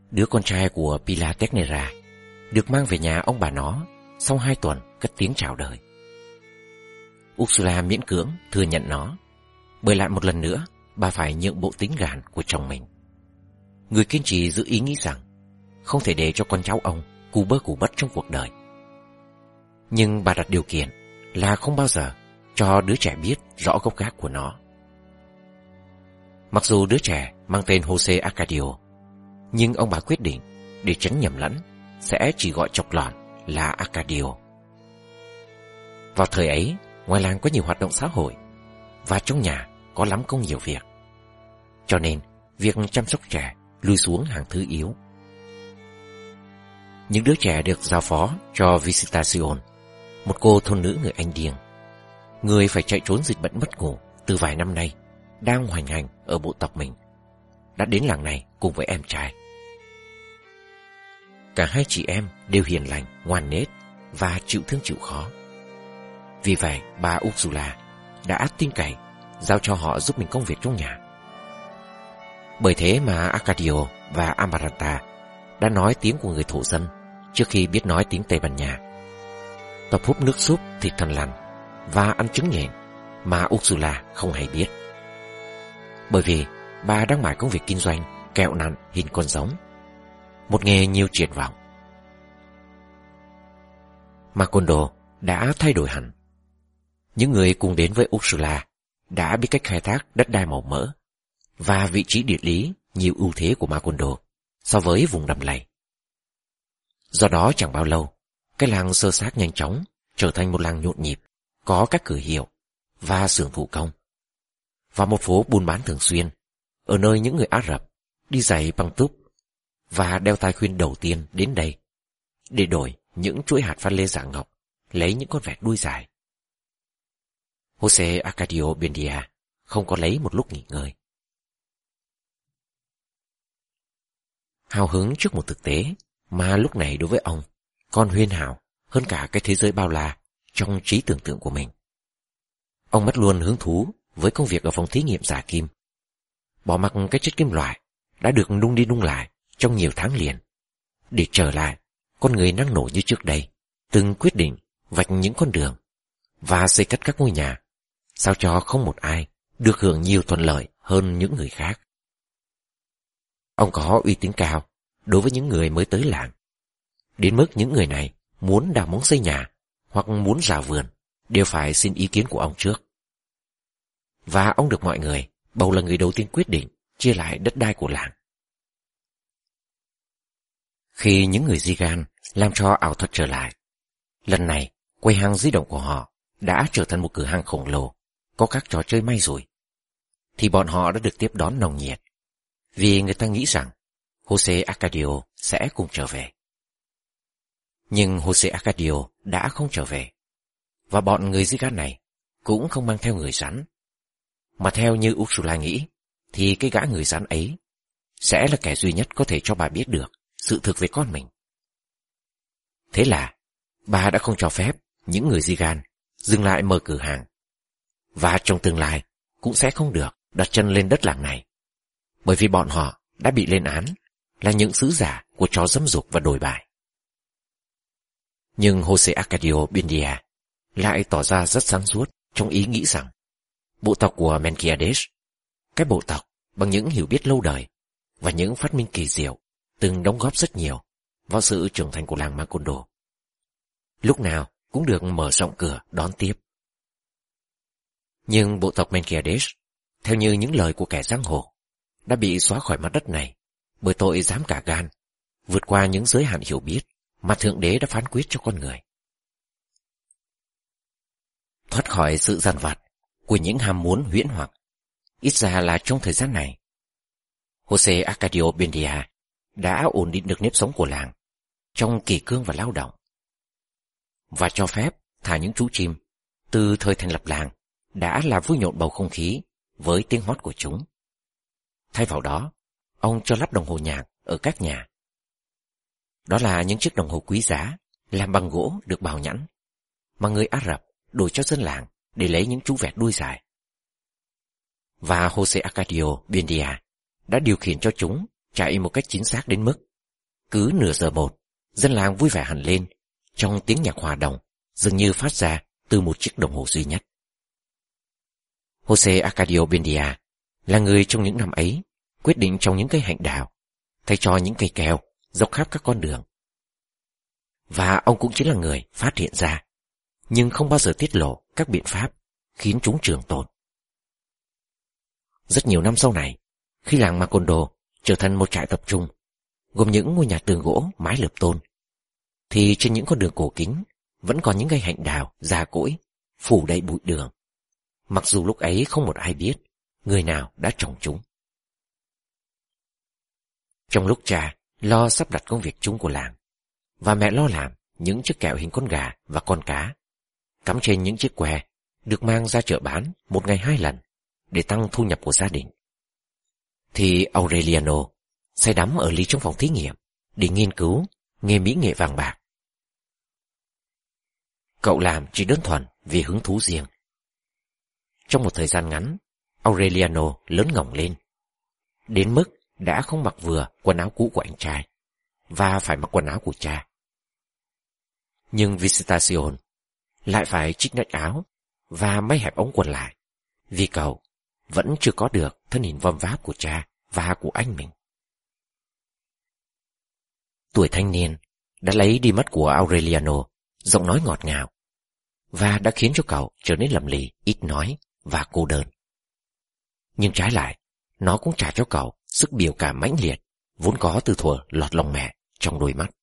đứa con trai của Pilar Ternera, được mang về nhà ông bà nó sau 2 tuần cất tiếng chào đời. Ursula miễn cưỡng thừa nhận nó, bởi lại một lần nữa bà phải nhượng bộ tính gàn của chồng mình. Người kiên trì giữ ý nghĩ rằng không thể để cho con cháu ông cù bơ cù bất trong cuộc đời. Nhưng bà đặt điều kiện là không bao giờ cho đứa trẻ biết rõ gốc gác của nó. Mặc dù đứa trẻ mang tên Jose Arcadio, nhưng ông bà quyết định để tránh nhầm lẫn sẽ chỉ gọi chọc lọn là Arcadio. Vào thời ấy, ngoài làng có nhiều hoạt động xã hội và trong nhà có lắm công nhiều việc, cho nên việc chăm sóc trẻ lùi xuống hàng thứ yếu. Những đứa trẻ được giao phó cho Visitacion, một cô thôn nữ người Anh điên, người phải chạy trốn dịch bệnh mất ngủ từ vài năm nay, đang hoành hành ở bộ tộc mình, đã đến làng này cùng với em trai. Cả hai chị em đều hiền lành, ngoan nết và chịu thương chịu khó. Vì vậy bà Ursula đã tin cậy giao cho họ giúp mình công việc trong nhà. Bởi thế mà Arcadio và Amaranta đã nói tiếng của người thổ dân trước khi biết nói tiếng Tây Ban Nha. Tập húp nước súp thịt thằn lằn và ăn trứng nhện mà Ursula không hay biết. Bởi vì bà đang mải công việc kinh doanh kẹo nặn hình con giống, một nghề nhiều triển vọng. Macondo đã thay đổi hẳn. Những người cùng đến với Ursula đã biết cách khai thác đất đai màu mỡ và vị trí địa lý nhiều ưu thế của Macondo so với vùng đầm lầy. Do đó chẳng bao lâu, cái làng sơ xác nhanh chóng trở thành một làng nhộn nhịp, có các cửa hiệu và xưởng thủ công, và một phố buôn bán thường xuyên, ở nơi những người Ả Rập đi giày băng túp và đeo tai khuyên đầu tiên đến đây để đổi những chuỗi hạt pha lê dạng ngọc, lấy những con vẹt đuôi dài. Jose Arcadio Buendia không có lấy một lúc nghỉ ngơi. Hào hứng trước một thực tế mà lúc này đối với ông còn huyên hào hơn cả cái thế giới bao la trong trí tưởng tượng của mình. Ông mất luôn hứng thú với công việc ở phòng thí nghiệm giả kim, bỏ mặc cái chất kim loại đã được nung đi nung lại trong nhiều tháng liền, để trở lại con người năng nổ như trước đây, từng quyết định vạch những con đường và xây cất các ngôi nhà, sao cho không một ai được hưởng nhiều thuận lợi hơn những người khác. Ông có uy tín cao đối với những người mới tới làng, đến mức những người này muốn đào móng xây nhà hoặc muốn rào vườn đều phải xin ý kiến của ông trước. Và ông được mọi người bầu là người đầu tiên quyết định chia lại đất đai của làng. Khi những người Zigan làm cho ảo thuật trở lại, lần này quầy hàng di động của họ đã trở thành một cửa hàng khổng lồ có các trò chơi may rủi, thì bọn họ đã được tiếp đón nồng nhiệt, vì người ta nghĩ rằng Jose Arcadio sẽ cùng trở về. Nhưng Jose Arcadio đã không trở về, và bọn người Zigan này cũng không mang theo người rắn, mà theo như Ursula nghĩ thì cái gã người rắn ấy sẽ là kẻ duy nhất có thể cho bà biết được sự thực về con mình. Thế là bà đã không cho phép những người Zigan dừng lại mở cửa hàng, và trong tương lai cũng sẽ không được đặt chân lên đất làng này, bởi vì bọn họ đã bị lên án là những sứ giả của trò dâm dục và đồi bại. Nhưng Jose Arcadio Buendia lại tỏ ra rất sáng suốt trong ý nghĩ rằng bộ tộc của Melquiades, cái bộ tộc bằng những hiểu biết lâu đời và những phát minh kỳ diệu, từng đóng góp rất nhiều vào sự trưởng thành của làng Macondo, lúc nào cũng được mở rộng cửa đón tiếp. Nhưng bộ tộc Melquiades, theo như những lời của kẻ giang hồ, đã bị xóa khỏi mặt đất này bởi tội dám cả gan vượt qua những giới hạn hiểu biết mà Thượng Đế đã phán quyết cho con người. Thoát khỏi sự dằn vặt của những ham muốn huyễn hoặc, ít ra là trong thời gian này, Jose Arcadio Buendia đã ổn định được nếp sống của làng trong kỷ cương và lao động, và cho phép thả những chú chim từ thời thành lập làng đã làm vui nhộn bầu không khí với tiếng hót của chúng. Thay vào đó, ông cho lắp đồng hồ nhạc ở các nhà. Đó là những chiếc đồng hồ quý giá làm bằng gỗ được bào nhẵn mà người Ả Rập đổi cho dân làng để lấy những chú vẹt đuôi dài. Và Jose Arcadio Buendia đã điều khiển cho chúng chạy một cách chính xác đến mức Cứ nửa giờ một, dân làng vui vẻ hẳn lên, trong tiếng nhạc hòa đồng dường như phát ra từ một chiếc đồng hồ duy nhất. Jose Arcadio Buendia là người trong những năm ấy quyết định trồng những cây hạnh đào thay cho những cây keo dọc khắp các con đường. Và ông cũng chính là người phát hiện ra, nhưng không bao giờ tiết lộ các biện pháp khiến chúng trường tồn. Rất nhiều năm sau này, khi làng Macondo trở thành một trại tập trung gồm những ngôi nhà tường gỗ mái lợp tôn, thì trên những con đường cổ kính vẫn còn những cây hạnh đào già cỗi phủ đầy bụi đường, mặc dù lúc ấy không một ai biết người nào đã trồng chúng. Trong lúc cha lo sắp đặt công việc chung của làng và mẹ lo làm những chiếc kẹo hình con gà và con cá cắm trên những chiếc que được mang ra chợ bán một ngày 2 lần để tăng thu nhập của gia đình, thì Aureliano say đắm ở ly trong phòng thí nghiệm để nghiên cứu nghề mỹ nghệ vàng bạc. Cậu làm chỉ đơn thuần vì hứng thú riêng. Trong một thời gian ngắn, Aureliano lớn ngỏng lên, đến mức đã không mặc vừa quần áo cũ của anh trai và phải mặc quần áo của cha. Nhưng Visitacion lại phải trích nách áo và may hẹp ống quần lại, vì cậu vẫn chưa có được thân hình vòm váp của cha và của anh mình. Tuổi thanh niên đã lấy đi mất của Aureliano giọng nói ngọt ngào và đã khiến cho cậu trở nên lầm lì, ít nói và cô đơn. Nhưng trái lại, nó cũng trả cho cậu sức biểu cảm mãnh liệt vốn có từ thuở lọt lòng mẹ trong đôi mắt.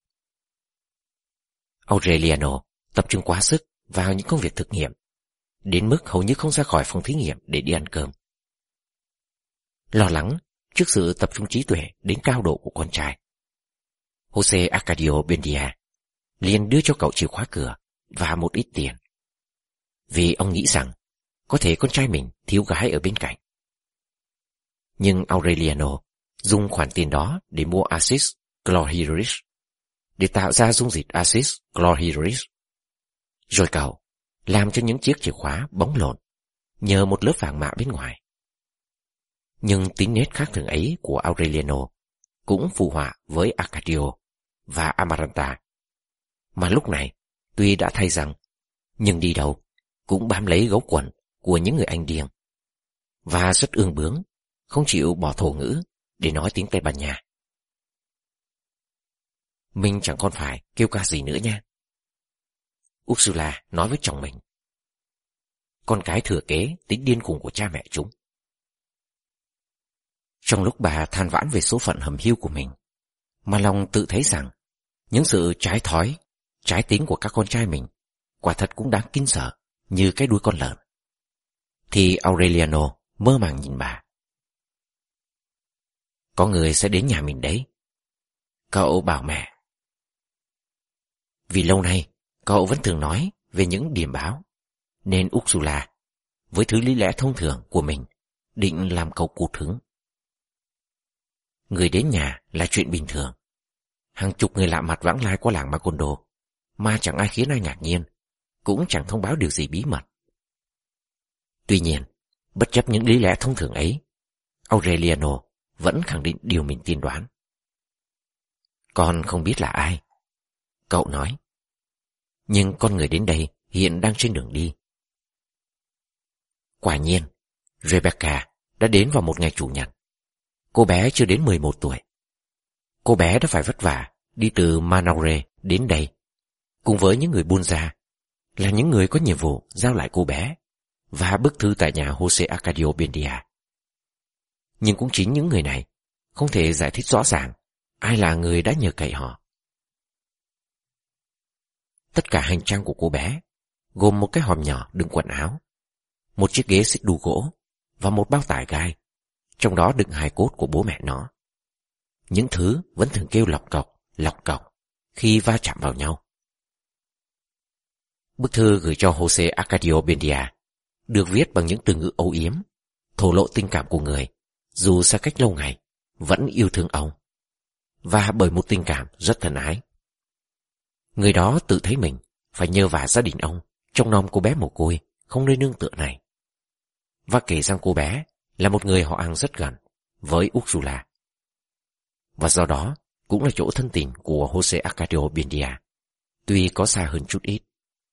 Aureliano tập trung quá sức vào những công việc thực nghiệm, đến mức hầu như không ra khỏi phòng thí nghiệm để đi ăn cơm. Lo lắng trước sự tập trung trí tuệ đến cao độ của con trai, Jose Arcadio Buendia liền đưa cho cậu chìa khóa cửa và một ít tiền, vì ông nghĩ rằng có thể con trai mình thiếu gái ở bên cạnh. Nhưng Aureliano dùng khoản tiền đó để mua axit chlorhydric để tạo ra dung dịch axit chlorhydric. Rồi cậu làm cho những chiếc chìa khóa bóng lộn nhờ một lớp vàng mạ bên ngoài. Nhưng tính nết khác thường ấy của Aureliano cũng phù họa với Arcadio và Amaranta, mà lúc này tuy đã thay rằng, nhưng đi đâu cũng bám lấy gấu quần của những người anh điên, và rất ương bướng, không chịu bỏ thổ ngữ để nói tiếng Tây Ban Nha. Mình chẳng còn phải kêu ca gì nữa nha, Ursula nói với chồng mình. Con cái thừa kế tính điên khùng của cha mẹ chúng. Trong lúc bà than vãn về số phận hầm hiu của mình, mà lòng tự thấy rằng những sự trái thói, trái tính của các con trai mình quả thật cũng đáng kinh sợ như cái đuôi con lợn, thì Aureliano mơ màng nhìn bà. Có người sẽ đến nhà mình đấy, cậu bảo mẹ. Vì lâu nay cậu vẫn thường nói về những điềm báo, nên Ursula với thứ lý lẽ thông thường của mình định làm cậu cụt hứng. Người đến nhà là chuyện bình thường. Hàng chục người lạ mặt vãng lai qua làng Macondo, mà chẳng ai khiến ai ngạc nhiên, cũng chẳng thông báo điều gì bí mật. Tuy nhiên, bất chấp những lý lẽ thông thường ấy, Aureliano vẫn khẳng định điều mình tiên đoán. Con không biết là ai, cậu nói. Nhưng con người đến đây hiện đang trên đường đi. Quả nhiên, Rebecca đã đến vào một ngày chủ nhật. Cô bé chưa đến 11 tuổi. Cô bé đã phải vất vả đi từ Manaure đến đây, cùng với những người buôn gia, là những người có nhiệm vụ giao lại cô bé và bức thư tại nhà Jose Arcadio Buendia. Nhưng cũng chính những người này không thể giải thích rõ ràng ai là người đã nhờ cậy họ. Tất cả hành trang của cô bé gồm một cái hòm nhỏ đựng quần áo, một chiếc ghế xích đu gỗ và một bao tải gai, trong đó đựng hài cốt của bố mẹ nó. Những thứ vẫn thường kêu lọc cọc khi va chạm vào nhau. Bức thư gửi cho Jose Arcadio Buendia được viết bằng những từ ngữ âu yếm, thổ lộ tình cảm của người dù xa cách lâu ngày vẫn yêu thương ông, và bởi một tình cảm rất thân ái. Người đó tự thấy mình phải nhờ vả gia đình ông trông nom cô bé mồ côi không nơi nương tựa này, và kể rằng cô bé là một người họ hàng rất gần với Ursula, và do đó cũng là chỗ thân tình của Jose Arcadio Buendia, tuy có xa hơn chút ít.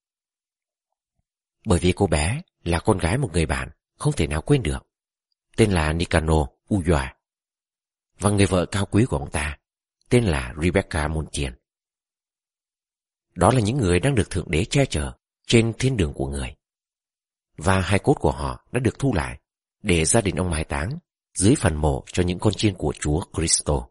Bởi vì cô bé là con gái một người bạn không thể nào quên được, tên là Nicanor Ulloa, và người vợ cao quý của ông ta tên là Rebecca Montiel. Đó là những người đang được Thượng Đế che chở trên thiên đường của người, và hài cốt của họ đã được thu lại để gia đình ông mai táng dưới phần mộ cho những con chiên của Chúa Kitô.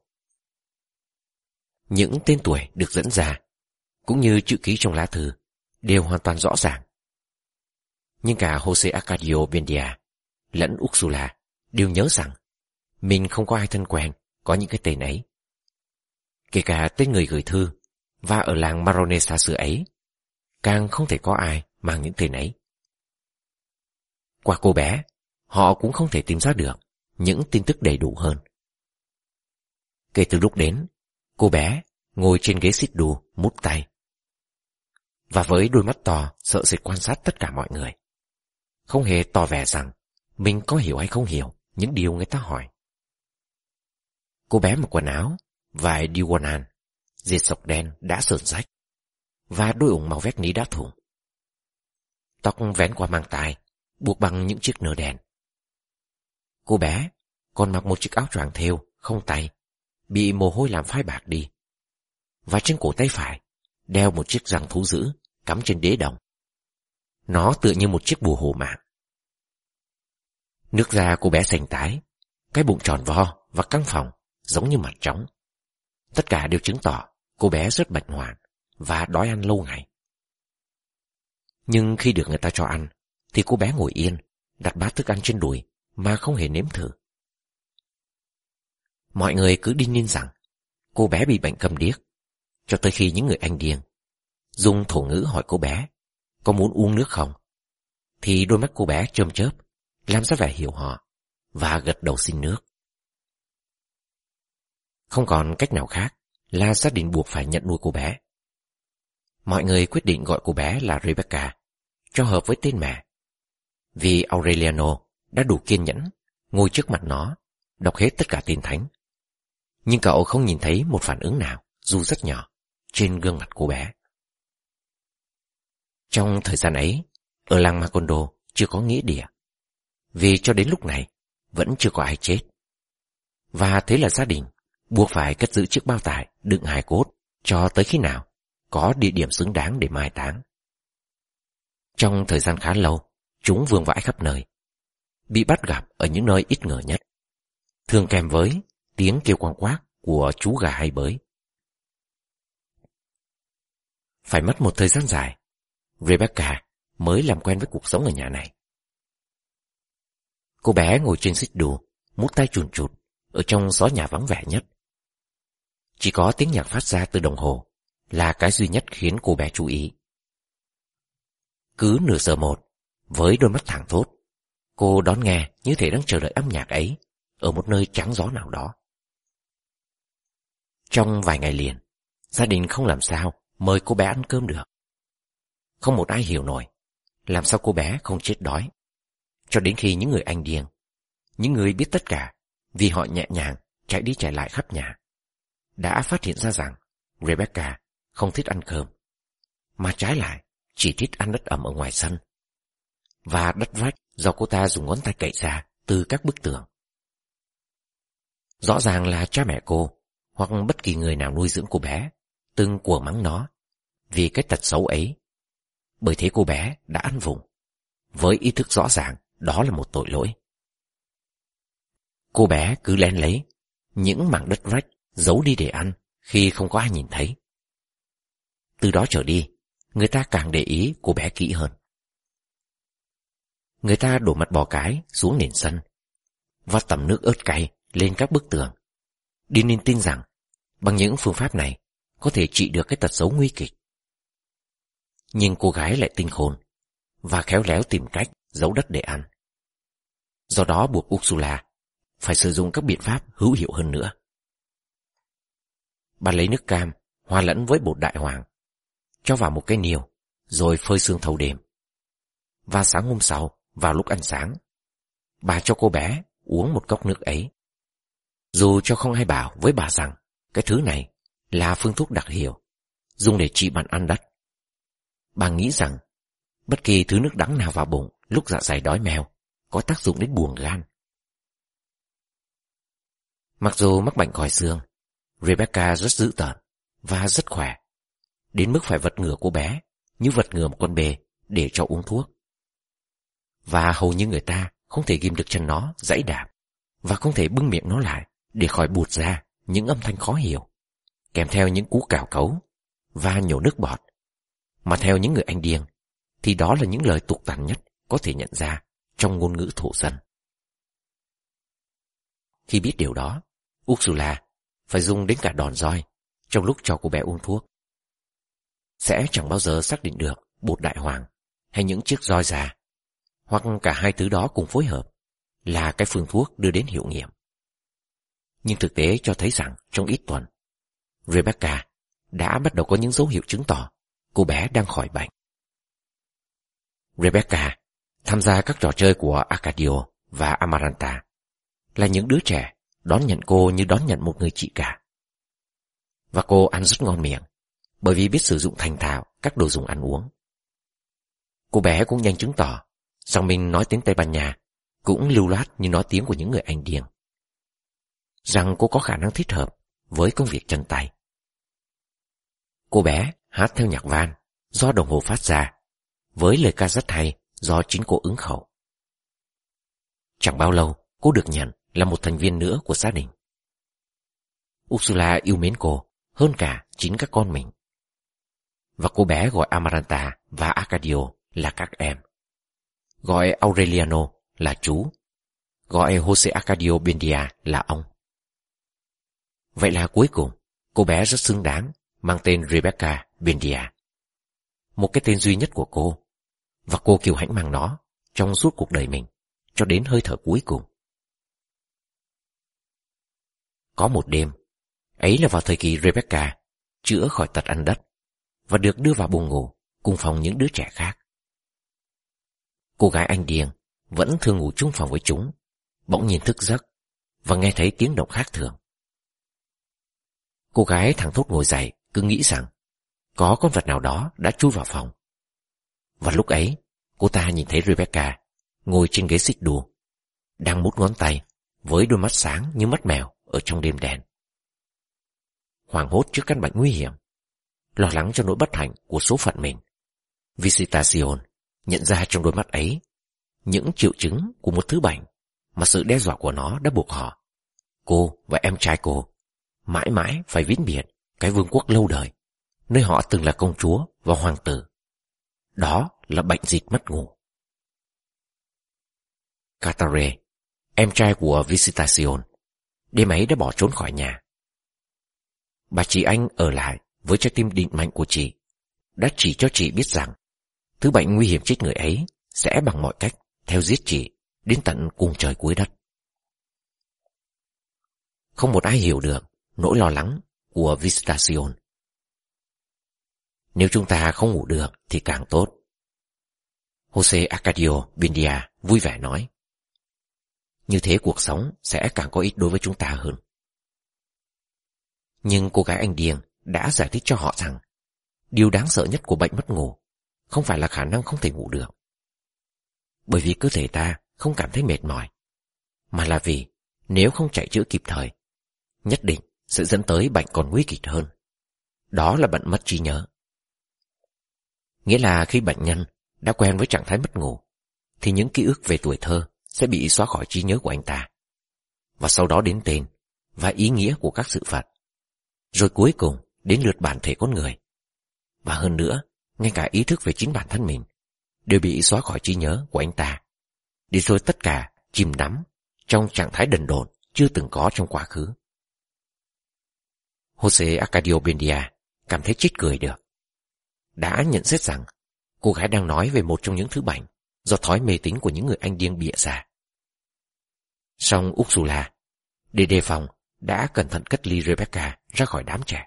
Những tên tuổi được dẫn ra, cũng như chữ ký trong lá thư, đều hoàn toàn rõ ràng. Nhưng cả Jose Arcadio Buendia lẫn Ursula đều nhớ rằng mình không có ai thân quen có những cái tên ấy. Kể cả tên người gửi thư, và ở làng Maronesa xưa ấy, càng không thể có ai mang những tên ấy. Qua cô bé, họ cũng không thể tìm ra được những tin tức đầy đủ hơn. Kể từ lúc đến, cô bé ngồi trên ghế xích đu mút tay, và với đôi mắt to sợ sệt quan sát tất cả mọi người, không hề tỏ vẻ rằng mình có hiểu hay không hiểu những điều người ta hỏi. Cô bé mặc quần áo vải Diwan, dệt sọc đen đã sờn rách, và đôi ủng màu vét ní đã thủng. Tóc vén qua mang tai, buộc bằng những chiếc nơ đen. Cô bé còn mặc một chiếc áo choàng thêu không tay, bị mồ hôi làm phai bạc đi, và trên cổ tay phải đeo một chiếc răng thú dữ cắm trên đế đồng. Nó tựa như một chiếc bùa hộ mạng. Nước da cô bé sành tái, cái bụng tròn vo và căng phồng giống như mặt trống. Tất cả đều chứng tỏ cô bé rất bệnh hoạn và đói ăn lâu ngày. Nhưng khi được người ta cho ăn, thì cô bé ngồi yên, đặt bát thức ăn trên đùi mà không hề nếm thử. Mọi người cứ đinh ninh rằng cô bé bị bệnh câm điếc, cho tới khi những người Anh điên dùng thổ ngữ hỏi cô bé có muốn uống nước không, thì đôi mắt cô bé chớm chớp, làm ra vẻ hiểu họ, và gật đầu xin nước. Không còn cách nào khác là gia đình buộc phải nhận nuôi cô bé. Mọi người quyết định gọi cô bé là Rebecca, cho hợp với tên mẹ, vì Aureliano đã đủ kiên nhẫn ngồi trước mặt nó, đọc hết tất cả tin thánh. Nhưng cậu không nhìn thấy một phản ứng nào, dù rất nhỏ, trên gương mặt cô bé. Trong thời gian ấy, ở làng Macondo chưa có nghĩa địa, vì cho đến lúc này vẫn chưa có ai chết. Và thế là gia đình buộc phải cất giữ chiếc bao tải đựng hài cốt cho tới khi nào có địa điểm xứng đáng để mai táng. Trong thời gian khá lâu, chúng vương vãi khắp nơi, bị bắt gặp ở những nơi ít ngờ nhất, thường kèm với tiếng kêu quang quác của chú gà hay bới. Phải mất một thời gian dài, Rebecca mới làm quen với cuộc sống ở nhà này. Cô bé ngồi trên xích đu, mút tay chùn chụt ở trong xó nhà vắng vẻ nhất. Chỉ có tiếng nhạc phát ra từ đồng hồ là cái duy nhất khiến cô bé chú ý. Cứ nửa giờ một, với đôi mắt thẳng thốt, cô đón nghe như thể đang chờ đợi âm nhạc ấy ở một nơi trắng gió nào đó. Trong vài ngày liền, gia đình không làm sao mời cô bé ăn cơm được. Không một ai hiểu nổi làm sao cô bé không chết đói, cho đến khi những người Anh điên, những người biết tất cả vì họ nhẹ nhàng chạy đi chạy lại khắp nhà, đã phát hiện ra rằng Rebecca không thích ăn cơm, mà trái lại chỉ thích ăn đất ẩm ở ngoài sân, và đất vách do cô ta dùng ngón tay cậy ra từ các bức tường. Rõ ràng là cha mẹ cô hoặc bất kỳ người nào nuôi dưỡng cô bé từng của mắng nó vì cái tật xấu ấy. Bởi thế cô bé đã ăn vùng, với ý thức rõ ràng đó là một tội lỗi. Cô bé cứ lén lấy những mảng đất vách giấu đi để ăn khi không có ai nhìn thấy. Từ đó trở đi, người ta càng để ý cô bé kỹ hơn. Người ta đổ mặt bò cái xuống nền sân, vắt tẩm nước ớt cay lên các bức tường, đi nên tin rằng bằng những phương pháp này có thể trị được cái tật xấu nguy kịch. Nhưng cô gái lại tinh khôn và khéo léo tìm cách giấu đất để ăn. Do đó buộc Ursula phải sử dụng các biện pháp hữu hiệu hơn nữa. Bà lấy nước cam hòa lẫn với bột đại hoàng, cho vào một cái niêu, rồi phơi sương thâu đêm. Và sáng hôm sau, vào lúc ăn sáng, bà cho cô bé uống một cốc nước ấy. Dù cho không ai bảo với bà rằng cái thứ này là phương thuốc đặc hiệu, dùng để trị bệnh ăn đất. Bà nghĩ rằng bất kỳ thứ nước đắng nào vào bụng lúc dạ dày đói meo có tác dụng đến buồng gan. Mặc dù mắc bệnh còi xương, Rebecca rất dữ tợn và rất khỏe, đến mức phải vật ngửa cô bé như vật ngửa một con bê để cho uống thuốc. Và hầu như người ta không thể ghim được chân nó giãy đạp, và không thể bưng miệng nó lại để khỏi bụt ra những âm thanh khó hiểu, kèm theo những cú cào cấu và nhổ nước bọt, mà theo những người Anh điên thì đó là những lời tục tằn nhất có thể nhận ra trong ngôn ngữ thổ dân. Khi biết điều đó, Ursula phải dùng đến cả đòn roi trong lúc cho cô bé uống thuốc. Sẽ chẳng bao giờ xác định được bột đại hoàng hay những chiếc roi già, hoặc cả hai thứ đó cùng phối hợp, là cái phương thuốc đưa đến hiệu nghiệm. Nhưng thực tế cho thấy rằng trong ít tuần, Rebecca đã bắt đầu có những dấu hiệu chứng tỏ cô bé đang khỏi bệnh. Rebecca tham gia các trò chơi của Arcadio và Amaranta, là những đứa trẻ đón nhận cô như đón nhận một người chị cả. Và cô ăn rất ngon miệng, bởi vì biết sử dụng thành thạo các đồ dùng ăn uống. Cô bé cũng nhanh chứng tỏ rằng mình nói tiếng Tây Ban Nha cũng lưu loát như nói tiếng của những người Anh điên, rằng cô có khả năng thích hợp với công việc chân tay. Cô bé hát theo nhạc van do đồng hồ phát ra, với lời ca rất hay do chính cô ứng khẩu. Chẳng bao lâu cô được nhận là một thành viên nữa của gia đình. Ursula yêu mến cô hơn cả chính các con mình. Và cô bé gọi Amaranta và Arcadio là các em, gọi Aureliano là chú, gọi Jose Arcadio Buendia là ông. Vậy là cuối cùng cô bé rất xứng đáng mang tên Rebecca Buendia, một cái tên duy nhất của cô, và cô kiêu hãnh mang nó trong suốt cuộc đời mình cho đến hơi thở cuối cùng. Có một đêm, ấy là vào thời kỳ Rebecca chữa khỏi tật ăn đất và được đưa vào buồng ngủ cùng phòng những đứa trẻ khác. Cô gái Anh điên vẫn thường ngủ chung phòng với chúng, bỗng nhiên thức giấc và nghe thấy tiếng động khác thường. Cô gái thẳng thốt ngồi dậy, cứ nghĩ rằng có con vật nào đó đã chui vào phòng. Và lúc ấy, cô ta nhìn thấy Rebecca ngồi trên ghế xích đu, đang mút ngón tay với đôi mắt sáng như mắt mèo ở trong đêm đen. Hoảng hốt trước căn bệnh nguy hiểm, lo lắng cho nỗi bất hạnh của số phận mình, Visitacion nhận ra trong đôi mắt ấy những triệu chứng của một thứ bệnh mà sự đe dọa của nó đã buộc họ, cô và em trai cô, mãi mãi phải vĩnh biệt cái vương quốc lâu đời nơi họ từng là công chúa và hoàng tử. Đó là bệnh dịch mất ngủ. Catare, em trai của Visitacion, đêm ấy đã bỏ trốn khỏi nhà. Bà chị Anh ở lại với trái tim định mệnh của chị, đã chỉ cho chị biết rằng thứ bệnh nguy hiểm chết người ấy sẽ bằng mọi cách theo giết chị đến tận cung trời cuối đất. Không một ai hiểu được nỗi lo lắng của Visitacion. Nếu chúng ta không ngủ được thì càng tốt, Jose Arcadio Buendia vui vẻ nói. Như thế cuộc sống sẽ càng có ích đối với chúng ta hơn. Nhưng cô gái Anh điên đã giải thích cho họ rằng điều đáng sợ nhất của bệnh mất ngủ không phải là khả năng không thể ngủ được, bởi vì cơ thể ta không cảm thấy mệt mỏi, mà là vì nếu không chạy chữa kịp thời, nhất định sẽ dẫn tới bệnh còn nguy kịch hơn. Đó là bệnh mất trí nhớ. Nghĩa là khi bệnh nhân đã quen với trạng thái mất ngủ, thì những ký ức về tuổi thơ sẽ bị xóa khỏi trí nhớ của anh ta, và sau đó đến tên và ý nghĩa của các sự vật, rồi cuối cùng đến lượt bản thể con người. Và hơn nữa, ngay cả ý thức về chính bản thân mình đều bị xóa khỏi trí nhớ của anh ta, để rồi tất cả chìm đắm trong trạng thái đần độn chưa từng có trong quá khứ. Jose Arcadio Buendia cảm thấy chết cười được. Đã nhận xét rằng cô gái đang nói về một trong những thứ bệnh do thói mê tín của những người Anh điên bịa ra. Song Ursula, để đề phòng, đã cẩn thận cất ly Rebecca ra khỏi đám trẻ.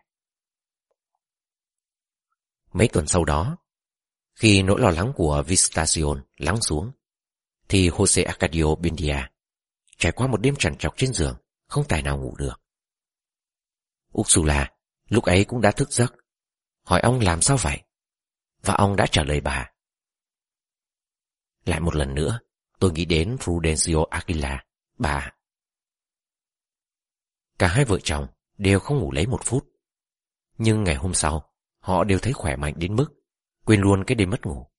Mấy tuần sau đó, khi nỗi lo lắng của Visitacion lắng xuống, thì Jose Arcadio Buendia trải qua một đêm trằn trọc trên giường, không tài nào ngủ được. Ursula lúc ấy cũng đã thức giấc, hỏi ông làm sao vậy, và ông đã trả lời bà. Lại một lần nữa, tôi nghĩ đến Prudencio Aguilar, bà. Cả hai vợ chồng đều không ngủ lấy một phút. Nhưng ngày hôm sau, họ đều thấy khỏe mạnh đến mức quên luôn cái đêm mất ngủ.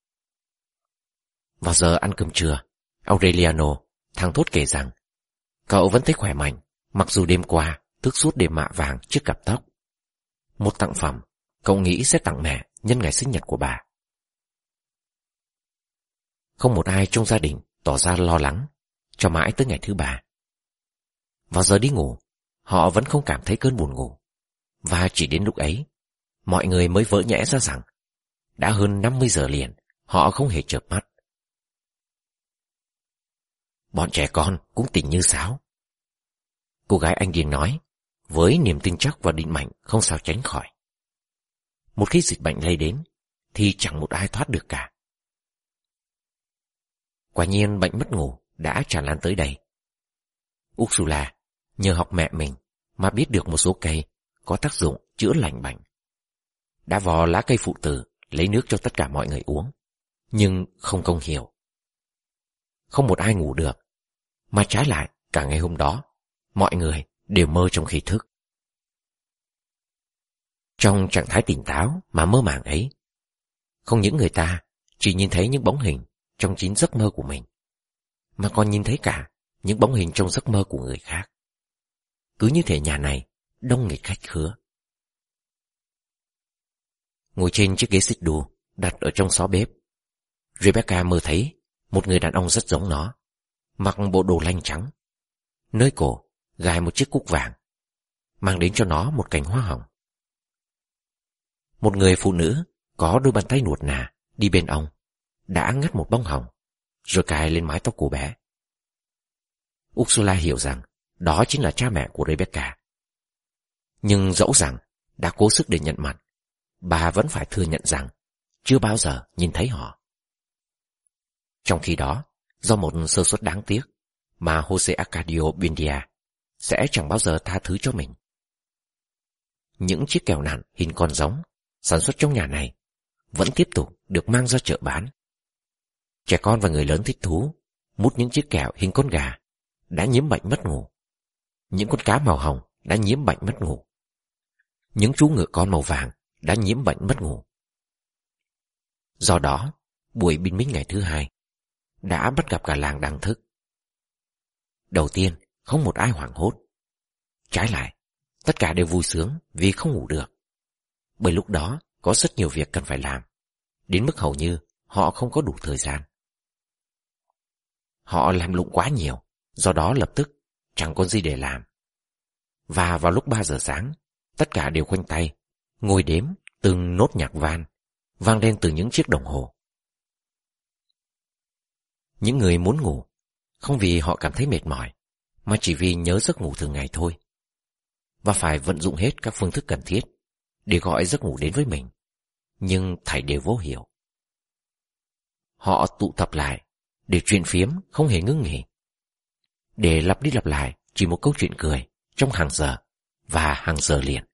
Vào giờ ăn cơm trưa, Aureliano, thằng Thốt kể rằng cậu vẫn thấy khỏe mạnh, mặc dù đêm qua thức suốt đêm mạ vàng chiếc cặp tóc. Một tặng phẩm cậu nghĩ sẽ tặng mẹ nhân ngày sinh nhật của bà. Không một ai trong gia đình tỏ ra lo lắng cho mãi tới ngày thứ ba. Vào giờ đi ngủ, họ vẫn không cảm thấy cơn buồn ngủ. Và chỉ đến lúc ấy, mọi người mới vỡ nhẽ ra rằng đã hơn 50 giờ liền, họ không hề chợp mắt. Bọn trẻ con cũng tỉnh như sáo. Cô gái anh điên nói, với niềm tin chắc và định mệnh không sao tránh khỏi. Một khi dịch bệnh lây đến, thì chẳng một ai thoát được cả. Quả nhiên bệnh mất ngủ đã tràn lan tới đây. Ursula nhờ học mẹ mình mà biết được một số cây có tác dụng chữa lành bệnh. Đã vò lá cây phụ tử lấy nước cho tất cả mọi người uống, nhưng không công hiệu. Không một ai ngủ được, mà trái lại cả ngày hôm đó, mọi người đều mơ trong khi thức. Trong trạng thái tỉnh táo mà mơ màng ấy, không những người ta chỉ nhìn thấy những bóng hình trong chính giấc mơ của mình, mà còn nhìn thấy cả những bóng hình trong giấc mơ của người khác. Cứ như thể nhà này đông nghịch khách khứa. Ngồi trên chiếc ghế xích đu đặt ở trong xó bếp, Rebecca mơ thấy một người đàn ông rất giống nó, mặc bộ đồ lanh trắng, nơi cổ gài một chiếc cúc vàng, mang đến cho nó một cành hoa hồng. Một người phụ nữ có đôi bàn tay nuột nà đi bên ông đã ngắt một bông hồng rồi cài lên mái tóc của bé. Ursula hiểu rằng đó chính là cha mẹ của Rebecca. Nhưng dẫu rằng đã cố sức để nhận mặt, bà vẫn phải thừa nhận rằng chưa bao giờ nhìn thấy họ. Trong khi đó, do một sơ suất đáng tiếc mà Jose Arcadio Buendia sẽ chẳng bao giờ tha thứ cho mình. Những chiếc kẹo nặn hình con giống sản xuất trong nhà này vẫn tiếp tục được mang ra chợ bán. Trẻ con và người lớn thích thú mút những chiếc kẹo hình con gà đã nhiễm bệnh mất ngủ, những con cá màu hồng đã nhiễm bệnh mất ngủ, những chú ngựa con màu vàng đã nhiễm bệnh mất ngủ. Do đó, buổi bình minh ngày thứ hai đã bắt gặp cả làng đang thức. Đầu tiên, không một ai hoảng hốt. Trái lại, tất cả đều vui sướng vì không ngủ được. Bởi lúc đó có rất nhiều việc cần phải làm, đến mức hầu như họ không có đủ thời gian. Họ làm lụng quá nhiều, do đó lập tức chẳng có gì để làm. Và vào lúc 3 giờ sáng, tất cả đều khoanh tay, ngồi đếm từng nốt nhạc van vang lên từ những chiếc đồng hồ. Những người muốn ngủ, không vì họ cảm thấy mệt mỏi, mà chỉ vì nhớ giấc ngủ thường ngày thôi, và phải vận dụng hết các phương thức cần thiết để gọi giấc ngủ đến với mình, nhưng thảy đều vô hiệu. Họ tụ tập lại để chuyện phiếm không hề ngưng nghỉ, để lặp đi lặp lại chỉ một câu chuyện cười trong hàng giờ và hàng giờ liền,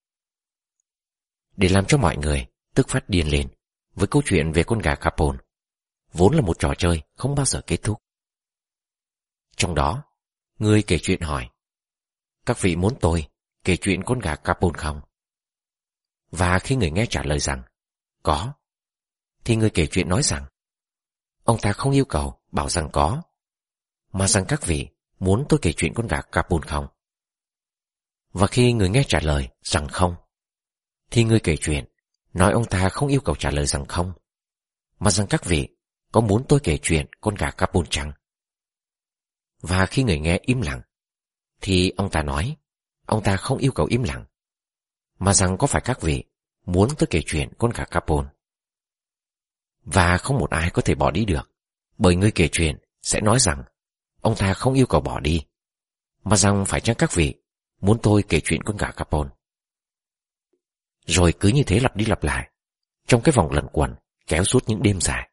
để làm cho mọi người tức phát điên lên với câu chuyện về con gà Capone, vốn là một trò chơi không bao giờ kết thúc. Trong đó, người kể chuyện hỏi: các vị muốn tôi kể chuyện con gà Capone không? Và khi người nghe trả lời rằng có, thì người kể chuyện nói rằng ông ta không yêu cầu bảo rằng có, mà rằng các vị muốn tôi kể chuyện con gà Capone không? Và khi người nghe trả lời rằng không, thì người kể chuyện nói ông ta không yêu cầu trả lời rằng không, mà rằng các vị có muốn tôi kể chuyện con gà Capone chăng? Và khi người nghe im lặng, thì ông ta nói ông ta không yêu cầu im lặng, mà rằng có phải các vị muốn tôi kể chuyện con gà Capone. Và không một ai có thể bỏ đi được, bởi người kể chuyện sẽ nói rằng ông ta không yêu cầu bỏ đi, mà rằng phải chăng các vị muốn tôi kể chuyện con gà Capone. Rồi cứ như thế lặp đi lặp lại, trong cái vòng luẩn quẩn kéo suốt những đêm dài.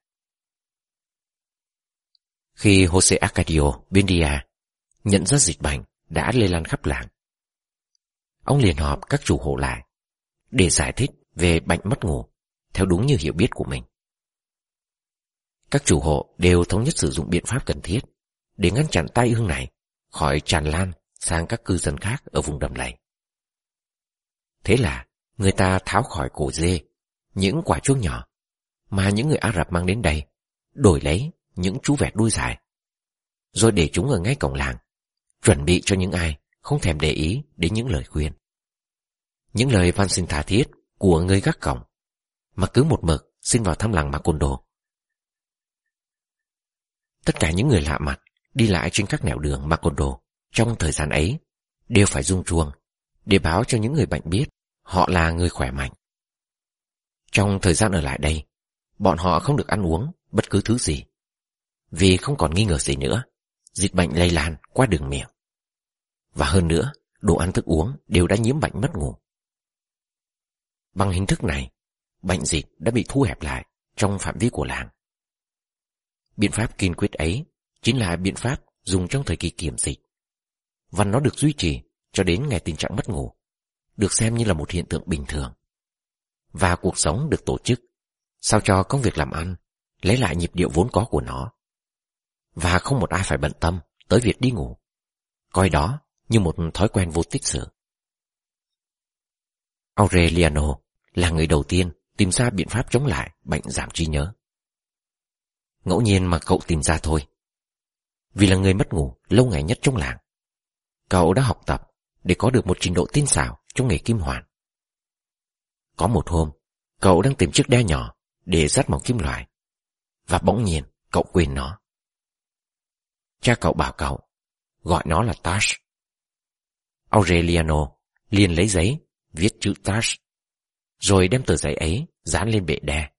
Khi Jose Arcadio Buendia nhận ra dịch bệnh đã lây lan khắp làng, ông liền họp các chủ hộ lại để giải thích về bệnh mất ngủ theo đúng như hiểu biết của mình. Các chủ hộ đều thống nhất sử dụng biện pháp cần thiết để ngăn chặn tai ương này khỏi tràn lan sang các cư dân khác ở vùng đầm lầy. Thế là người ta tháo khỏi cổ dê những quả chuông nhỏ mà những người Ả Rập mang đến đây, đổi lấy những chú vẹt đuôi dài, rồi để chúng ở ngay cổng làng, chuẩn bị cho những ai không thèm để ý đến những lời khuyên, những lời van xin tha thiết của người gác cổng, mà cứ một mực xin vào thăm làng Macondo. Tất cả những người lạ mặt đi lại trên các nẻo đường Macondo trong thời gian ấy đều phải rung chuông để báo cho những người bệnh biết họ là người khỏe mạnh. Trong thời gian ở lại đây, bọn họ không được ăn uống bất cứ thứ gì, vì không còn nghi ngờ gì nữa dịch bệnh lây lan qua đường miệng. Và hơn nữa, đồ ăn thức uống đều đã nhiễm bệnh mất ngủ. Bằng hình thức này, bệnh dịch đã bị thu hẹp lại trong phạm vi của làng. Biện pháp kiên quyết ấy chính là biện pháp dùng trong thời kỳ kiểm dịch, và nó được duy trì cho đến ngày tình trạng mất ngủ được xem như là một hiện tượng bình thường, và cuộc sống được tổ chức sao cho công việc làm ăn lấy lại nhịp điệu vốn có của nó, và không một ai phải bận tâm tới việc đi ngủ, coi đó như một thói quen vô tích sự. Aureliano là người đầu tiên tìm ra biện pháp chống lại bệnh giảm trí nhớ. Ngẫu nhiên mà cậu tìm ra thôi. Vì là người mất ngủ lâu ngày nhất trong làng, cậu đã học tập để có được một trình độ tinh xảo trong nghề kim hoàn. Có một hôm, cậu đang tìm chiếc đe nhỏ để dắt mỏng kim loại, và bỗng nhiên cậu quên nó. Cha cậu bảo cậu gọi nó là Tash. Aureliano liền lấy giấy viết chữ Tash, rồi đem tờ giấy ấy dán lên bệ đe.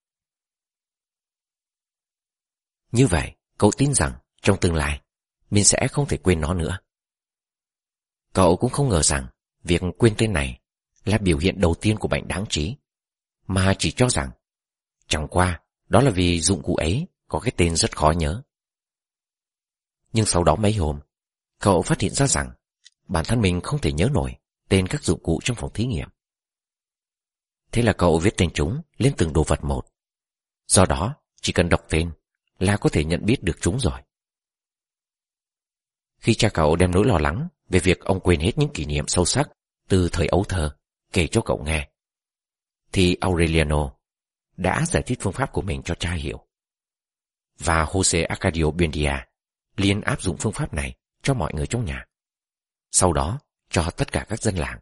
Như vậy, cậu tin rằng trong tương lai mình sẽ không thể quên nó nữa. Cậu cũng không ngờ rằng việc quên tên này là biểu hiện đầu tiên của bệnh đáng trí, mà chỉ cho rằng chẳng qua đó là vì dụng cụ ấy có cái tên rất khó nhớ. Nhưng sau đó mấy hôm, cậu phát hiện ra rằng bản thân mình không thể nhớ nổi tên các dụng cụ trong phòng thí nghiệm. Thế là cậu viết tên chúng lên từng đồ vật một. Do đó, chỉ cần đọc tên là có thể nhận biết được chúng rồi. Khi cha cậu đem nỗi lo lắng về việc ông quên hết những kỷ niệm sâu sắc từ thời ấu thơ kể cho cậu nghe, thì Aureliano đã giải thích phương pháp của mình cho cha hiểu. Và Jose Arcadio Buendia liền áp dụng phương pháp này cho mọi người trong nhà, sau đó cho tất cả các dân làng.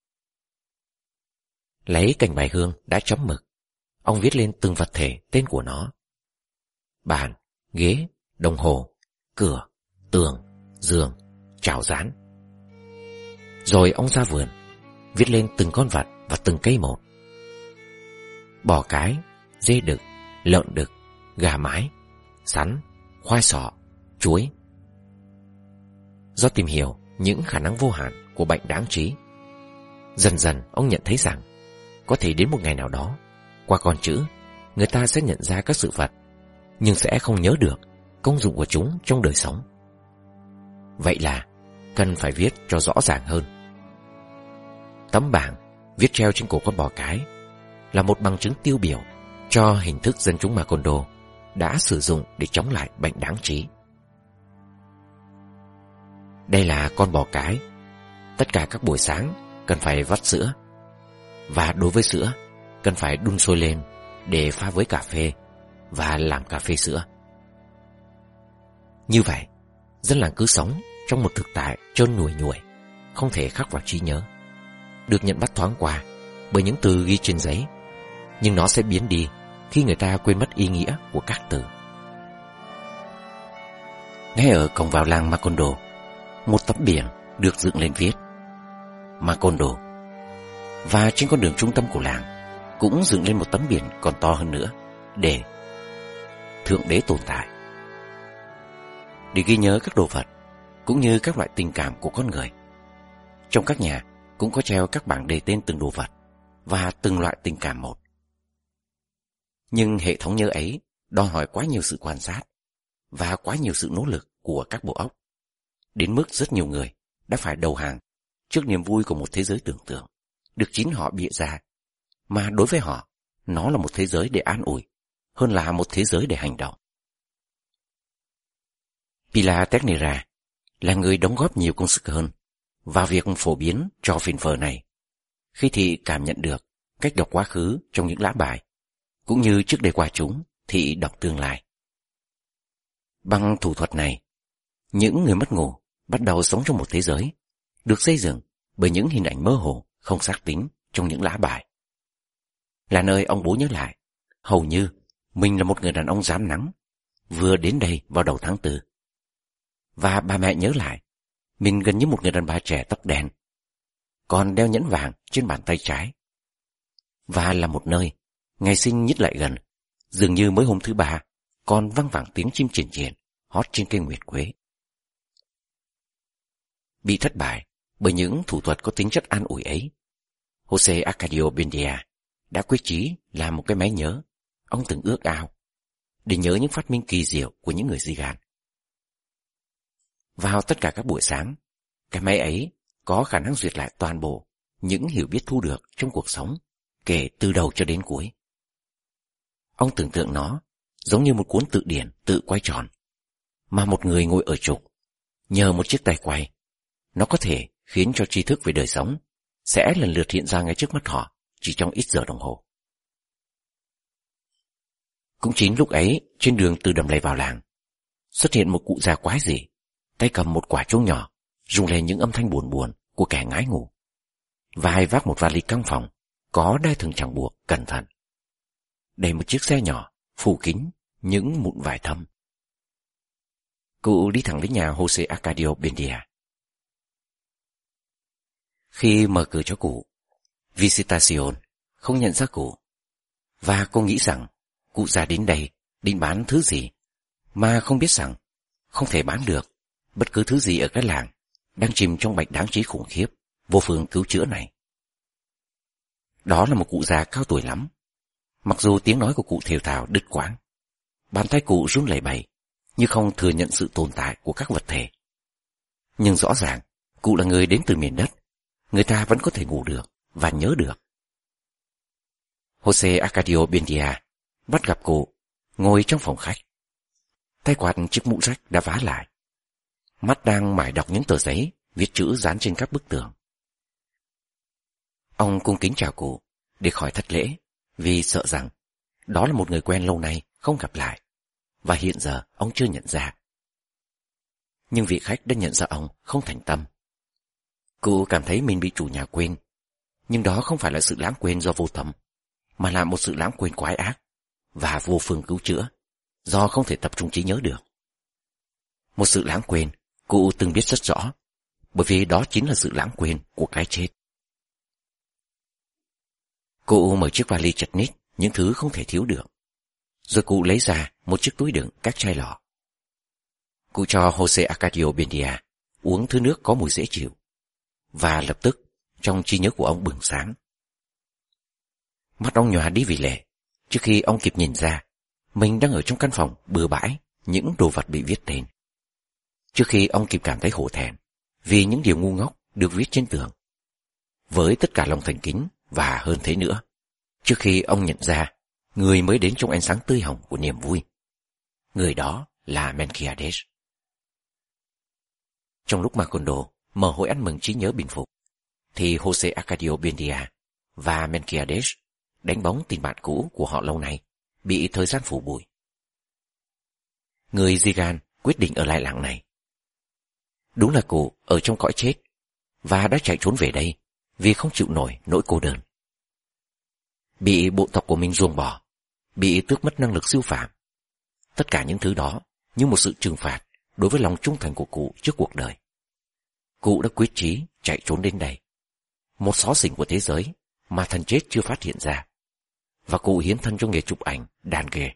Lấy cành bài hương đã chấm mực, ông viết lên từng vật thể tên của nó: bàn, ghế, đồng hồ, cửa, tường, giường, chảo rán. Rồi ông ra vườn, viết lên từng con vật và từng cây một: bò cái, dê đực, lợn đực, gà mái, sắn, khoai sọ, chuối. Do tìm hiểu những khả năng vô hạn của bệnh đáng trí, dần dần ông nhận thấy rằng có thể đến một ngày nào đó, qua con chữ, người ta sẽ nhận ra các sự vật, nhưng sẽ không nhớ được công dụng của chúng trong đời sống. Vậy là cần phải viết cho rõ ràng hơn. Tấm bảng viết treo trên cổ con bò cái là một bằng chứng tiêu biểu cho hình thức dân chúng Macondo đã sử dụng để chống lại bệnh đáng trí. Đây là con bò cái. Tất cả các buổi sáng cần phải vắt sữa, và đối với sữa cần phải đun sôi lên để pha với cà phê và làm cà phê sữa. Như vậy, dân làng cứ sống trong một thực tại trơn nhủi nhủi, không thể khắc vào trí nhớ, được nhận bắt thoáng qua bởi những từ ghi trên giấy, nhưng nó sẽ biến đi khi người ta quên mất ý nghĩa của các từ. Ngay ở cổng vào làng Macondo, một tấm biển được dựng lên viết Macondo, và trên con đường trung tâm của làng cũng dựng lên một tấm biển còn to hơn nữa để Thượng Đế tồn tại. Để ghi nhớ các đồ vật cũng như các loại tình cảm của con người, trong các nhà cũng có treo các bảng đề tên từng đồ vật và từng loại tình cảm một. Nhưng hệ thống nhớ ấy đòi hỏi quá nhiều sự quan sát và quá nhiều sự nỗ lực của các bộ óc, đến mức rất nhiều người đã phải đầu hàng trước niềm vui của một thế giới tưởng tượng, được chính họ bịa ra, mà đối với họ, nó là một thế giới để an ủi, hơn là một thế giới để hành động. Pilar Teixeira là người đóng góp nhiều công sức hơn vào việc phổ biến trò phìn phờ này, khi thị cảm nhận được cách đọc quá khứ trong những lá bài, cũng như trước đây qua chúng thị đọc tương lai. Bằng thủ thuật này, những người mất ngủ bắt đầu sống trong một thế giới được xây dựng bởi những hình ảnh mơ hồ không xác tính trong những lá bài, là nơi ông bố nhớ lại hầu như mình là một người đàn ông rám nắng vừa đến đây vào đầu tháng 4, và bà mẹ nhớ lại mình gần như một người đàn bà trẻ tóc đen, còn đeo nhẫn vàng trên bàn tay trái, và là một nơi ngày sinh nhích lại gần, dường như mới hôm thứ Ba còn văng vẳng tiếng chim triền triền hót trên cây nguyệt quế. Bị thất bại bởi những thủ thuật có tính chất an ủi ấy, Jose Arcadio Buendia đã quyết chí làm một cái máy nhớ ông từng ước ao, để nhớ những phát minh kỳ diệu của những người Zigan. Vào tất cả các buổi sáng, cái máy ấy có khả năng duyệt lại toàn bộ những hiểu biết thu được trong cuộc sống, kể từ đầu cho đến cuối. Ông tưởng tượng nó giống như một cuốn tự điển tự quay tròn, mà một người ngồi ở trục, nhờ một chiếc tay quay, nó có thể khiến cho tri thức về đời sống sẽ lần lượt hiện ra ngay trước mắt họ chỉ trong ít giờ đồng hồ. Cũng chính lúc ấy, trên đường từ đầm lầy vào làng, xuất hiện một cụ già quái dị, tay cầm một quả chuông nhỏ, rung lên những âm thanh buồn buồn của kẻ ngái ngủ. Vai vác một vali căng phòng, có đai thừng chẳng buộc, cẩn thận. Đẩy một chiếc xe nhỏ, phủ kín những mụn vải thâm. Cụ đi thẳng đến nhà Jose Arcadio Buendia. Khi mở cửa cho cụ, Visitacion không nhận ra cụ, và cô nghĩ rằng cụ già đến đây định bán thứ gì, mà không biết rằng không thể bán được bất cứ thứ gì ở cái làng đang chìm trong bệnh đáng trí khủng khiếp, vô phương cứu chữa này. Đó là một cụ già cao tuổi lắm. Mặc dù tiếng nói của cụ thều thào đứt quãng, bàn tay cụ run lẩy bẩy như không thừa nhận sự tồn tại của các vật thể. Nhưng rõ ràng cụ là người đến từ miền đất, người ta vẫn có thể ngủ được và nhớ được. Jose Arcadio Buendia bắt gặp cụ ngồi trong phòng khách, tay quạt chiếc mũ rách đã vá lại, mắt đang mải đọc những tờ giấy viết chữ dán trên các bức tường. Ông cung kính chào cụ để khỏi thất lễ, vì sợ rằng đó là một người quen lâu nay không gặp lại, và hiện giờ ông chưa nhận ra. Nhưng vị khách đã nhận ra ông không thành tâm. Cụ cảm thấy mình bị chủ nhà quên, nhưng đó không phải là sự lãng quên do vô tâm, mà là một sự lãng quên quái ác và vô phương cứu chữa, do không thể tập trung trí nhớ được. Một sự lãng quên cụ từng biết rất rõ, bởi vì đó chính là sự lãng quên của cái chết. Cụ mở chiếc vali chật ních những thứ không thể thiếu được, rồi cụ lấy ra một chiếc túi đựng các chai lọ. Cụ cho Jose Arcadio Buendia uống thứ nước có mùi dễ chịu, và lập tức trong trí nhớ của ông bừng sáng. Mắt ông nhòa đi vì lệ, trước khi ông kịp nhìn ra mình đang ở trong căn phòng bừa bãi những đồ vật bị viết tên. Trước khi ông kịp cảm thấy hổ thẹn vì những điều ngu ngốc được viết trên tường. Với tất cả lòng thành kính và hơn thế nữa, trước khi ông nhận ra người mới đến trong ánh sáng tươi hồng của niềm vui, người đó là Melquiades. Trong lúc Macondo mở hội ăn mừng trí nhớ bình phục, thì Jose Arcadio Buendia và Melquiades đánh bóng tình bạn cũ của họ lâu nay bị thời gian phủ bụi. Người Zigan quyết định ở lại làng này. Đúng là cụ ở trong cõi chết và đã chạy trốn về đây vì không chịu nổi nỗi cô đơn. Bị bộ tộc của mình ruồng bỏ, bị tước mất năng lực siêu phàm. Tất cả những thứ đó như một sự trừng phạt đối với lòng trung thành của cụ trước cuộc đời. Cụ đã quyết chí chạy trốn đến đây, một xó xỉnh của thế giới mà thần chết chưa phát hiện ra, và cụ hiến thân cho nghề chụp ảnh đàn ghề.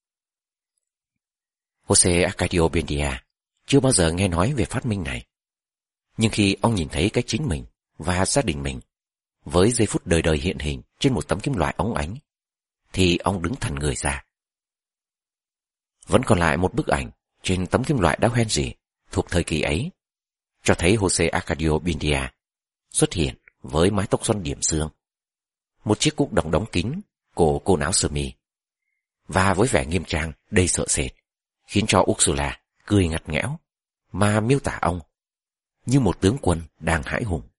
Jose Arcadio Buendia chưa bao giờ nghe nói về phát minh này, nhưng khi ông nhìn thấy cái chính mình và gia đình mình với giây phút đời đời hiện hình trên một tấm kim loại óng ánh, thì ông đứng thẳng người ra. Vẫn còn lại một bức ảnh trên tấm kim loại đã hoen rỉ thuộc thời kỳ ấy, cho thấy Jose Arcadio Buendia xuất hiện với mái tóc xoăn điểm xương, một chiếc cúc đóng kín cổ côn áo sơ mi, và với vẻ nghiêm trang đầy sợ sệt, khiến cho Ursula cười ngặt nghẽo mà miêu tả ông như một tướng quân đang hãi hùng.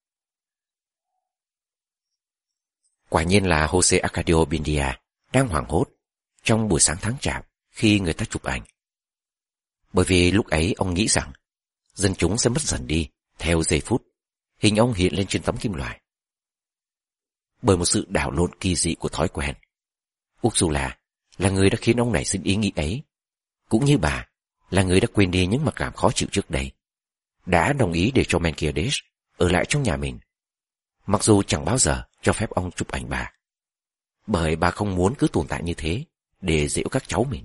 Quả nhiên là Jose Arcadio Bindia đang hoảng hốt trong buổi sáng tháng chạp khi người ta chụp ảnh. Bởi vì lúc ấy ông nghĩ rằng dân chúng sẽ mất dần đi theo giây phút hình ông hiện lên trên tấm kim loại. Bởi một sự đảo lộn kỳ dị của thói quen, Ursula là người đã khiến ông nảy sinh ý nghĩ ấy, cũng như bà là người đã quên đi những mặc cảm khó chịu trước đây, đã đồng ý để cho Melquiades ở lại trong nhà mình, mặc dù chẳng bao giờ cho phép ông chụp ảnh bà, bởi bà không muốn cứ tồn tại như thế để giễu các cháu mình.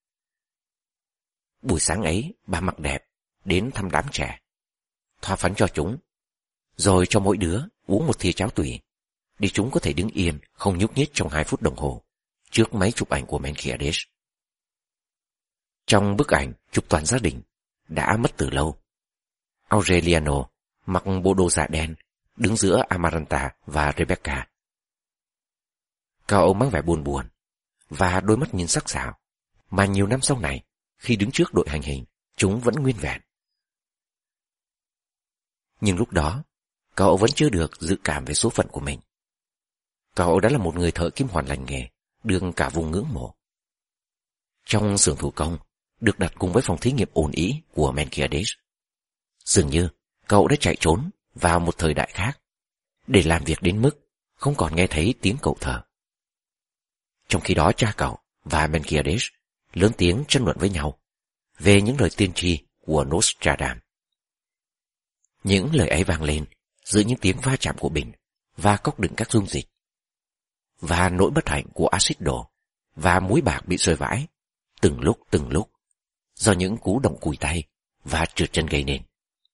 Buổi sáng ấy, bà mặc đẹp đến thăm đám trẻ, thoa phấn cho chúng, rồi cho mỗi đứa uống một thìa cháo tùy, để chúng có thể đứng yên không nhúc nhích trong 2 phút đồng hồ trước máy chụp ảnh của Melquiades. Trong bức ảnh chụp toàn gia đình đã mất từ lâu, Aureliano mặc bộ đồ dạ đen đứng giữa Amaranta và Rebecca. Cậu mang vẻ buồn buồn và đôi mắt nhìn sắc sảo mà nhiều năm sau này, khi đứng trước đội hành hình, chúng vẫn nguyên vẹn. Nhưng lúc đó, cậu vẫn chưa được dự cảm về số phận của mình. Cậu đã là một người thợ kim hoàn lành nghề, được cả vùng ngưỡng mộ. Trong xưởng thủ công, được đặt cùng với phòng thí nghiệm ồn ĩ của Melquiades, dường như cậu đã chạy trốn vào một thời đại khác, để làm việc đến mức không còn nghe thấy tiếng cậu thở. Trong khi đó cha cậu và Melquiades lớn tiếng tranh luận với nhau về những lời tiên tri của Nostradamus. Những lời ấy vang lên giữa những tiếng va chạm của bình và cốc đựng các dung dịch, và nỗi bất hạnh của axit đổ và muối bạc bị rơi vãi từng lúc do những cú động cùi tay và trượt chân gây nên.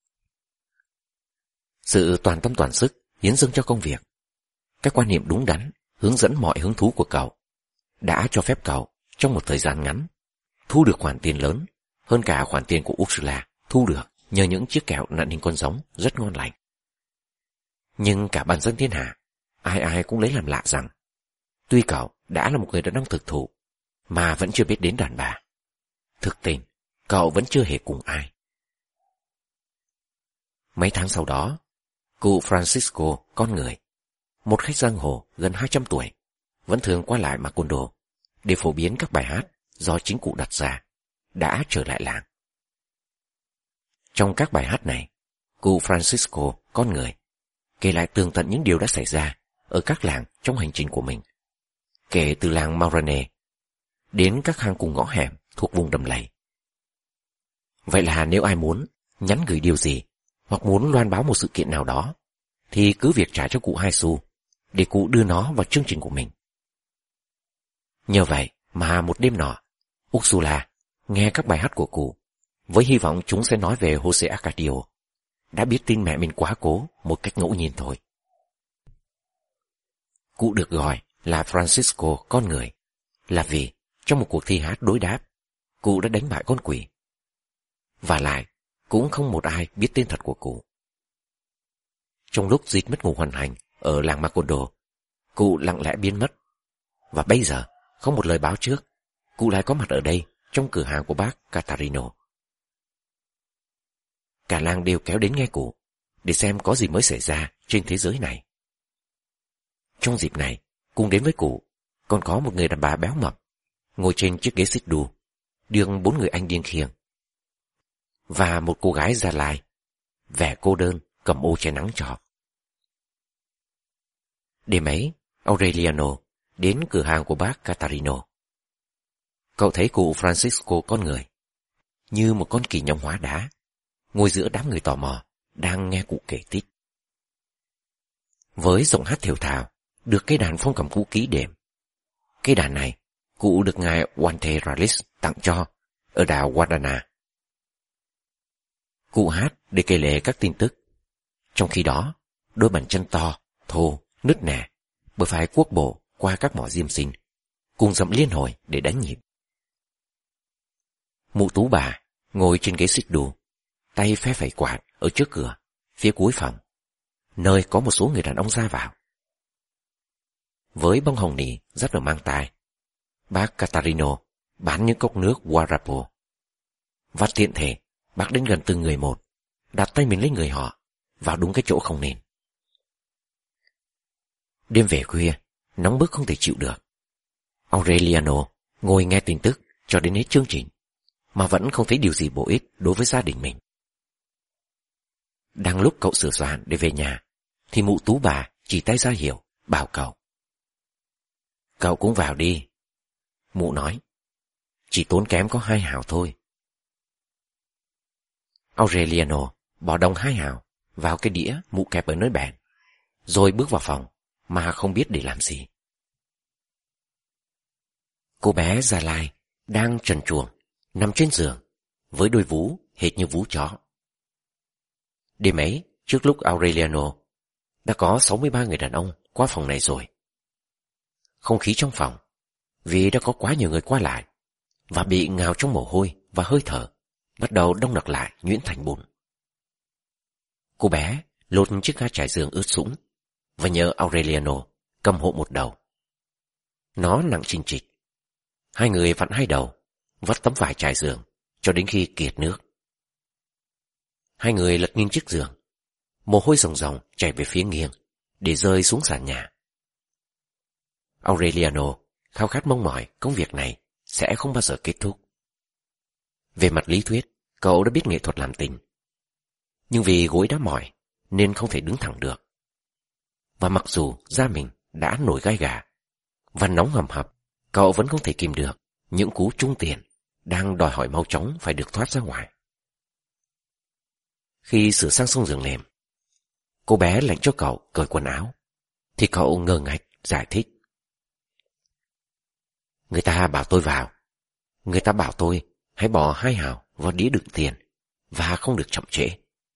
Sự toàn tâm toàn sức hiến dâng cho công việc, các quan niệm đúng đắn hướng dẫn mọi hứng thú của cậu đã cho phép cậu trong một thời gian ngắn thu được khoản tiền lớn hơn cả khoản tiền của Ursula thu được nhờ những chiếc kẹo nặn hình con giống rất ngon lành. Nhưng cả bàn dân thiên hạ, ai cũng lấy làm lạ rằng tuy cậu đã là một người đàn ông thực thụ mà vẫn chưa biết đến đàn bà, thực tình cậu vẫn chưa hề cùng ai. Mấy tháng sau đó, cụ Francisco con người, một khách giang hồ gần 200 tuổi, vẫn thường qua lại Macondo để phổ biến các bài hát do chính cụ đặt ra, đã trở lại làng. Trong các bài hát này, cụ Francisco con người kể lại tường tận những điều đã xảy ra ở các làng trong hành trình của mình, kể từ làng Maurane đến các hang cùng ngõ hẻm thuộc vùng đầm lầy. Vậy là nếu ai muốn nhắn gửi điều gì hoặc muốn loan báo một sự kiện nào đó, thì cứ việc trả cho cụ 2 xu để cụ đưa nó vào chương trình của mình. Nhờ vậy mà một đêm nọ, Ursula nghe các bài hát của cụ với hy vọng chúng sẽ nói về Jose Arcadio, đã biết tin mẹ mình quá cố một cách ngẫu nhiên thôi. Cụ được gọi là Francisco con người là vì trong một cuộc thi hát đối đáp, cụ đã đánh bại con quỷ. Và lại, cũng không một ai biết tên thật của cụ. Trong lúc dịch mất ngủ hoàn hành ở làng Macondo, cụ lặng lẽ biến mất. Và bây giờ, không một lời báo trước, cụ lại có mặt ở đây trong cửa hàng của bác Catarino. Cả làng đều kéo đến nghe cụ để xem có gì mới xảy ra trên thế giới này. Trong dịp này, cùng đến với cụ còn có một người đàn bà béo mập ngồi trên chiếc ghế xích đu, đương 4 người anh điên khiêng, và một cô gái Gia Lai, vẻ cô đơn cầm ô che nắng cho. Đêm ấy, Aureliano đến cửa hàng của bác Catarino. Cậu thấy cụ Francisco con người như một con kỳ nhông hóa đá ngồi giữa đám người tò mò đang nghe cụ kể tích. Với giọng hát thều thào, được cây đàn phong cầm cũ kỹ đệm. Cây đàn này cụ được ngài Walter Raleigh tặng cho ở đảo Guadana. Cụ hát để kể lể các tin tức. Trong khi đó, đôi bàn chân to, thô, nứt nẻ bởi phải cuốc bộ qua các mỏ diêm sinh, cùng dậm liên hồi để đánh nhịp. Mụ Tú bà ngồi trên ghế xích đu, tay phe phẩy quạt ở trước cửa, phía cuối phòng, nơi có một số người đàn ông ra vào. Với bông hồng nỉ rất là mang tai, bác Catarino bán những cốc nước Guarapo. Và tiện thể, bác đến gần từng người một, đặt tay mình lên người họ, vào đúng cái chỗ không nên. Đêm về khuya, nóng bức không thể chịu được. Aureliano ngồi nghe tin tức cho đến hết chương trình, mà vẫn không thấy điều gì bổ ích đối với gia đình mình. Đang lúc cậu sửa soạn để về nhà, thì mụ Tú bà chỉ tay ra hiệu, bảo cậu. Cậu cũng vào đi. Mụ nói, chỉ tốn kém có 2 hào thôi. Aureliano bỏ đồng 2 hào vào cái đĩa mụ kẹp ở nơi bàn, rồi bước vào phòng mà không biết để làm gì. Cô bé Gia Lai đang trần truồng nằm trên giường với đôi vú hệt như vú chó. Đêm ấy, trước lúc Aureliano, đã có 63 người đàn ông qua phòng này rồi. Không khí trong phòng, vì đã có quá nhiều người qua lại và bị ngào trong mồ hôi và hơi thở, bắt đầu đông đặc lại nhuyễn thành bùn. Cô bé lột chiếc ga trải giường ướt sũng và nhờ Aureliano cầm hộ một đầu. Nó nặng chình chịch. Hai người vặn hai đầu, vắt tấm vải trải giường cho đến khi kiệt nước. Hai người lật nghiêng chiếc giường, mồ hôi ròng ròng chảy về phía nghiêng để rơi xuống sàn nhà. Aureliano khao khát mong mỏi công việc này sẽ không bao giờ kết thúc. Về mặt lý thuyết, cậu đã biết nghệ thuật làm tình, nhưng vì gối đã mỏi nên không thể đứng thẳng được. Và mặc dù da mình đã nổi gai gà và nóng hầm hập, cậu vẫn không thể kìm được những cú trung tiền đang đòi hỏi mau chóng phải được thoát ra ngoài. Khi sửa sang xong giường nệm, cô bé lệnh cho cậu cởi quần áo, thì cậu ngơ ngạch giải thích. Người ta bảo tôi vào. Người ta bảo tôi hãy bỏ 2 hào vào đĩa đựng tiền và không được chậm trễ.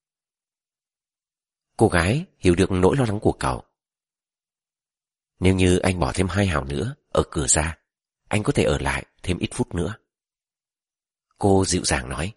Cô gái hiểu được nỗi lo lắng của cậu. Nếu như anh bỏ thêm 2 hào nữa ở cửa ra, anh có thể ở lại thêm ít phút nữa. Cô dịu dàng nói.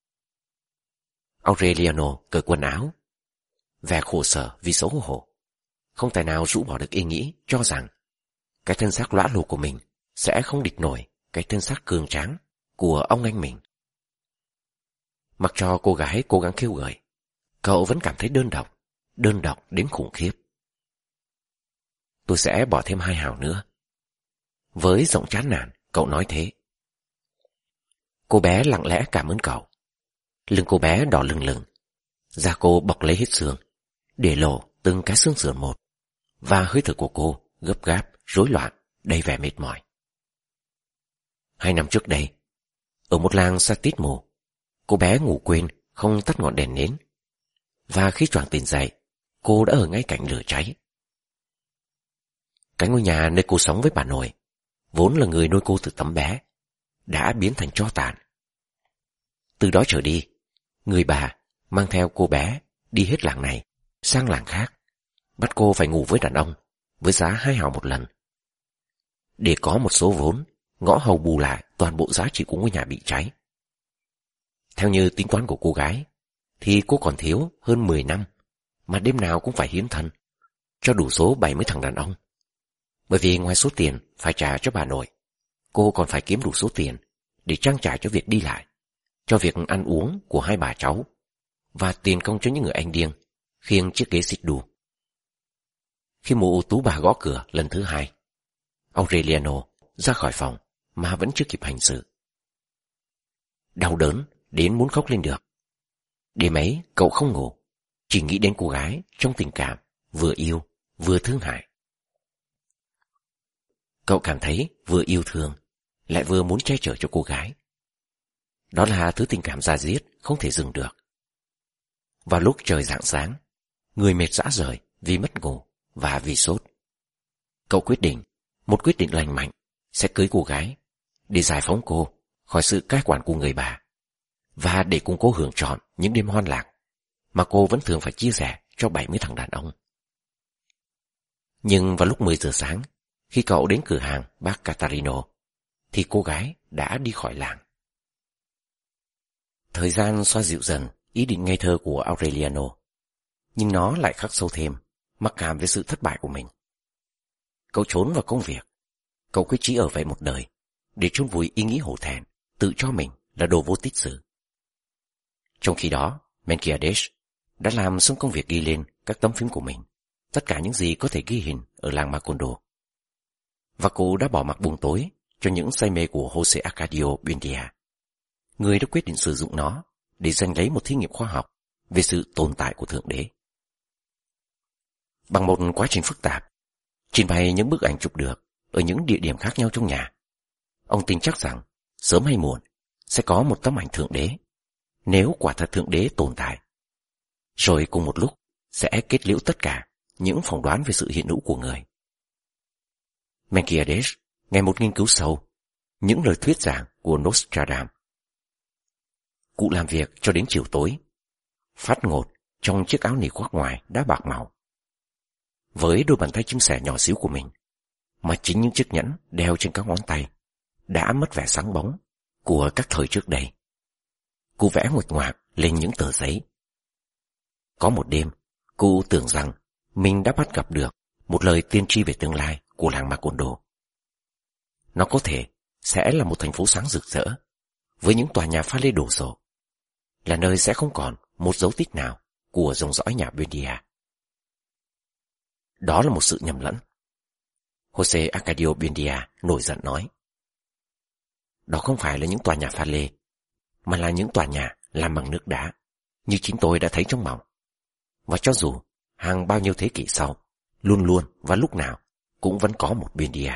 Aureliano cởi quần áo, vẻ khổ sở vì xấu hổ, không tài nào rũ bỏ được ý nghĩ cho rằng cái thân xác lõa lồ của mình sẽ không địch nổi cái thân xác cường tráng của ông anh mình. Mặc cho cô gái cố gắng kêu gợi, cậu vẫn cảm thấy đơn độc đến khủng khiếp. Tôi sẽ bỏ thêm 2 hào nữa. Với giọng chán nản, cậu nói thế. Cô bé lặng lẽ cảm ơn cậu. Lưng cô bé đỏ lừng lừng, da cô bọc lấy hết xương, để lộ từng cái xương sườn một, và hơi thở của cô gấp gáp, rối loạn, đầy vẻ mệt mỏi. 2 năm trước đây, ở một làng xa tít mù, cô bé ngủ quên không tắt ngọn đèn nến, và khi choàng tỉnh dậy, cô đã ở ngay cạnh lửa cháy. Cái ngôi nhà nơi cô sống với bà nội, vốn là người nuôi cô từ tấm bé, đã biến thành tro tàn. Từ đó trở đi, người bà mang theo cô bé đi hết làng này sang làng khác, bắt cô phải ngủ với đàn ông với giá 2 hào một lần. Để có một số vốn, ngõ hầu bù lại toàn bộ giá trị của ngôi nhà bị cháy. Theo như tính toán của cô gái, thì cô còn thiếu hơn 10 năm, mà đêm nào cũng phải hiến thân, cho đủ số 70 thằng đàn ông. Bởi vì ngoài số tiền phải trả cho bà nội, cô còn phải kiếm đủ số tiền để trang trải cho việc đi lại, cho việc ăn uống của 2 bà cháu, và tiền công cho những người anh điên khiêng chiếc ghế xích đu. Khi mụ Tú bà gõ cửa lần thứ 2, Aureliano ra khỏi phòng mà vẫn chưa kịp hành sự. Đau đớn đến muốn khóc lên được. Đêm ấy cậu không ngủ, chỉ nghĩ đến cô gái trong tình cảm vừa yêu vừa thương hại. Cậu cảm thấy vừa yêu thương lại vừa muốn che chở cho cô gái. Đó là thứ tình cảm da diết không thể dừng được. Vào lúc trời rạng sáng, người mệt rã rời vì mất ngủ và vì sốt, cậu quyết định một quyết định lành mạnh sẽ cưới cô gái để giải phóng cô khỏi sự cai quản của người bà, và để cùng cô hưởng trọn những đêm hoan lạc mà cô vẫn thường phải chia sẻ cho 70 thằng đàn ông. Nhưng vào lúc 10 giờ sáng, khi cậu đến cửa hàng bác Catarino, thì cô gái đã đi khỏi làng. Thời gian xoa dịu dần ý định ngây thơ của Aureliano. nhưng nó lại khắc sâu thêm, mặc cảm với sự thất bại của mình. Cậu trốn vào công việc. Cậu quyết chí ở vậy một đời, để chôn vùi ý nghĩ hổ thẹn, tự cho mình là đồ vô tích sự. Trong khi đó, Melquiades đã làm xong công việc ghi lên các tấm phím của mình tất cả những gì có thể ghi hình ở làng Macondo. Và cô đã bỏ mặc buông tối cho những say mê của Jose Arcadio Buendia, người đã quyết định sử dụng nó để giành lấy một thí nghiệm khoa học về sự tồn tại của Thượng Đế. Bằng một quá trình phức tạp, trình bày những bức ảnh chụp được ở những địa điểm khác nhau trong nhà, ông tin chắc rằng sớm hay muộn sẽ có một tấm ảnh Thượng Đế, nếu quả thật Thượng Đế tồn tại. Rồi cùng một lúc sẽ kết liễu tất cả những phỏng đoán về sự hiện hữu của người. Melquiades ngày một nghiên cứu sâu những lời thuyết giảng của Nostradamus. Cụ làm việc cho đến chiều tối, phát ngột trong chiếc áo nỉ khoác ngoài đã bạc màu. Với đôi bàn tay chim sẻ nhỏ xíu của mình, mà chính những chiếc nhẫn đeo trên các ngón tay đã mất vẻ sáng bóng của các thời trước đây. Cụ vẽ nguệch ngoạc lên những tờ giấy. Có một đêm, cụ tưởng rằng mình đã bắt gặp được một lời tiên tri về tương lai của làng Macondo. Nó có thể sẽ là một thành phố sáng rực rỡ, với những tòa nhà pha lê đổ sộ, là nơi sẽ không còn một dấu tích nào của dòng dõi nhà Buendia. Đó là một sự nhầm lẫn. Jose Arcadio Buendia nổi giận nói. Đó không phải là những tòa nhà pha lê, mà là những tòa nhà làm bằng nước đá, như chính tôi đã thấy trong mộng. Và cho dù hàng bao nhiêu thế kỷ sau, luôn luôn và lúc nào cũng vẫn có một Buendia.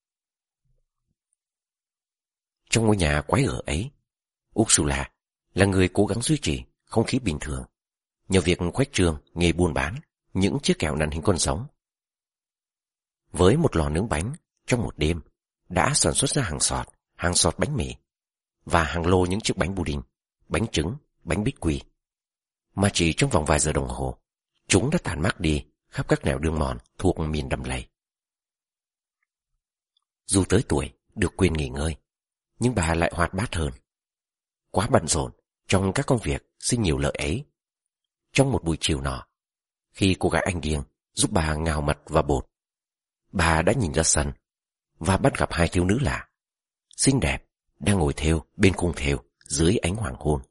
Trong ngôi nhà quái gở ấy, Ursula là người cố gắng duy trì không khí bình thường nhờ việc khuếch trương nghề buôn bán những chiếc kẹo nặn hình con sống. Với một lò nướng bánh trong một đêm đã sản xuất ra hàng sọt bánh mì và hàng lô những chiếc bánh pudding, bánh trứng, bánh bít quy, mà chỉ trong vòng vài giờ đồng hồ, chúng đã tàn mát đi khắp các nẻo đường mòn thuộc miền đầm lầy. Dù tới tuổi được quyền nghỉ ngơi, nhưng bà lại hoạt bát hơn. Quá bận rộn trong các công việc xin nhiều lợi ấy. Trong một buổi chiều nọ, khi cô gái anh điên giúp bà ngào mật và bột, bà đã nhìn ra sân và bắt gặp hai thiếu nữ lạ, xinh đẹp, đang ngồi thêu bên khung thêu dưới ánh hoàng hôn.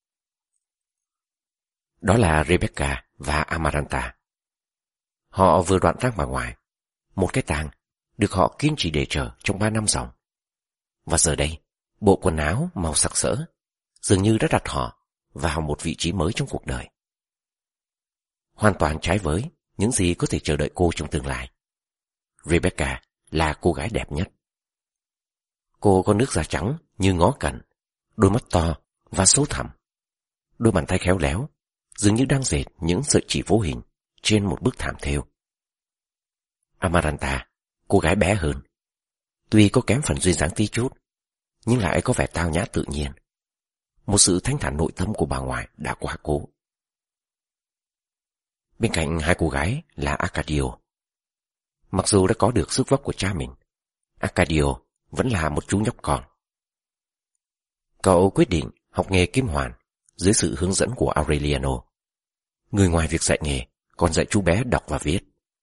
Đó là Rebecca và Amaranta. Họ vừa đoạn răng bà ngoài, một cái tang được họ kiên trì để chờ trong 3 năm dòng. Và giờ đây, bộ quần áo màu sặc sỡ dường như đã đặt họ vào một vị trí mới trong cuộc đời. Hoàn toàn trái với những gì có thể chờ đợi cô trong tương lai. Rebecca là cô gái đẹp nhất. Cô có nước da trắng như ngó cẩn, đôi mắt to và sâu thẳm. Đôi bàn tay khéo léo, dường như đang dệt những sợi chỉ vô hình trên một bức thảm thêu. Amaranta, cô gái bé hơn, tuy có kém phần duyên dáng tí chút, nhưng lại có vẻ tao nhã tự nhiên. Một sự thanh thản nội tâm của bà ngoại đã quá cố. Bên cạnh hai cô gái là Arcadio. Mặc dù đã có được sức vóc của cha mình, Arcadio vẫn là một chú nhóc con. Cậu quyết định học nghề kim hoàn dưới sự hướng dẫn của Aureliano, người ngoài việc dạy nghề còn dạy chú bé đọc và viết.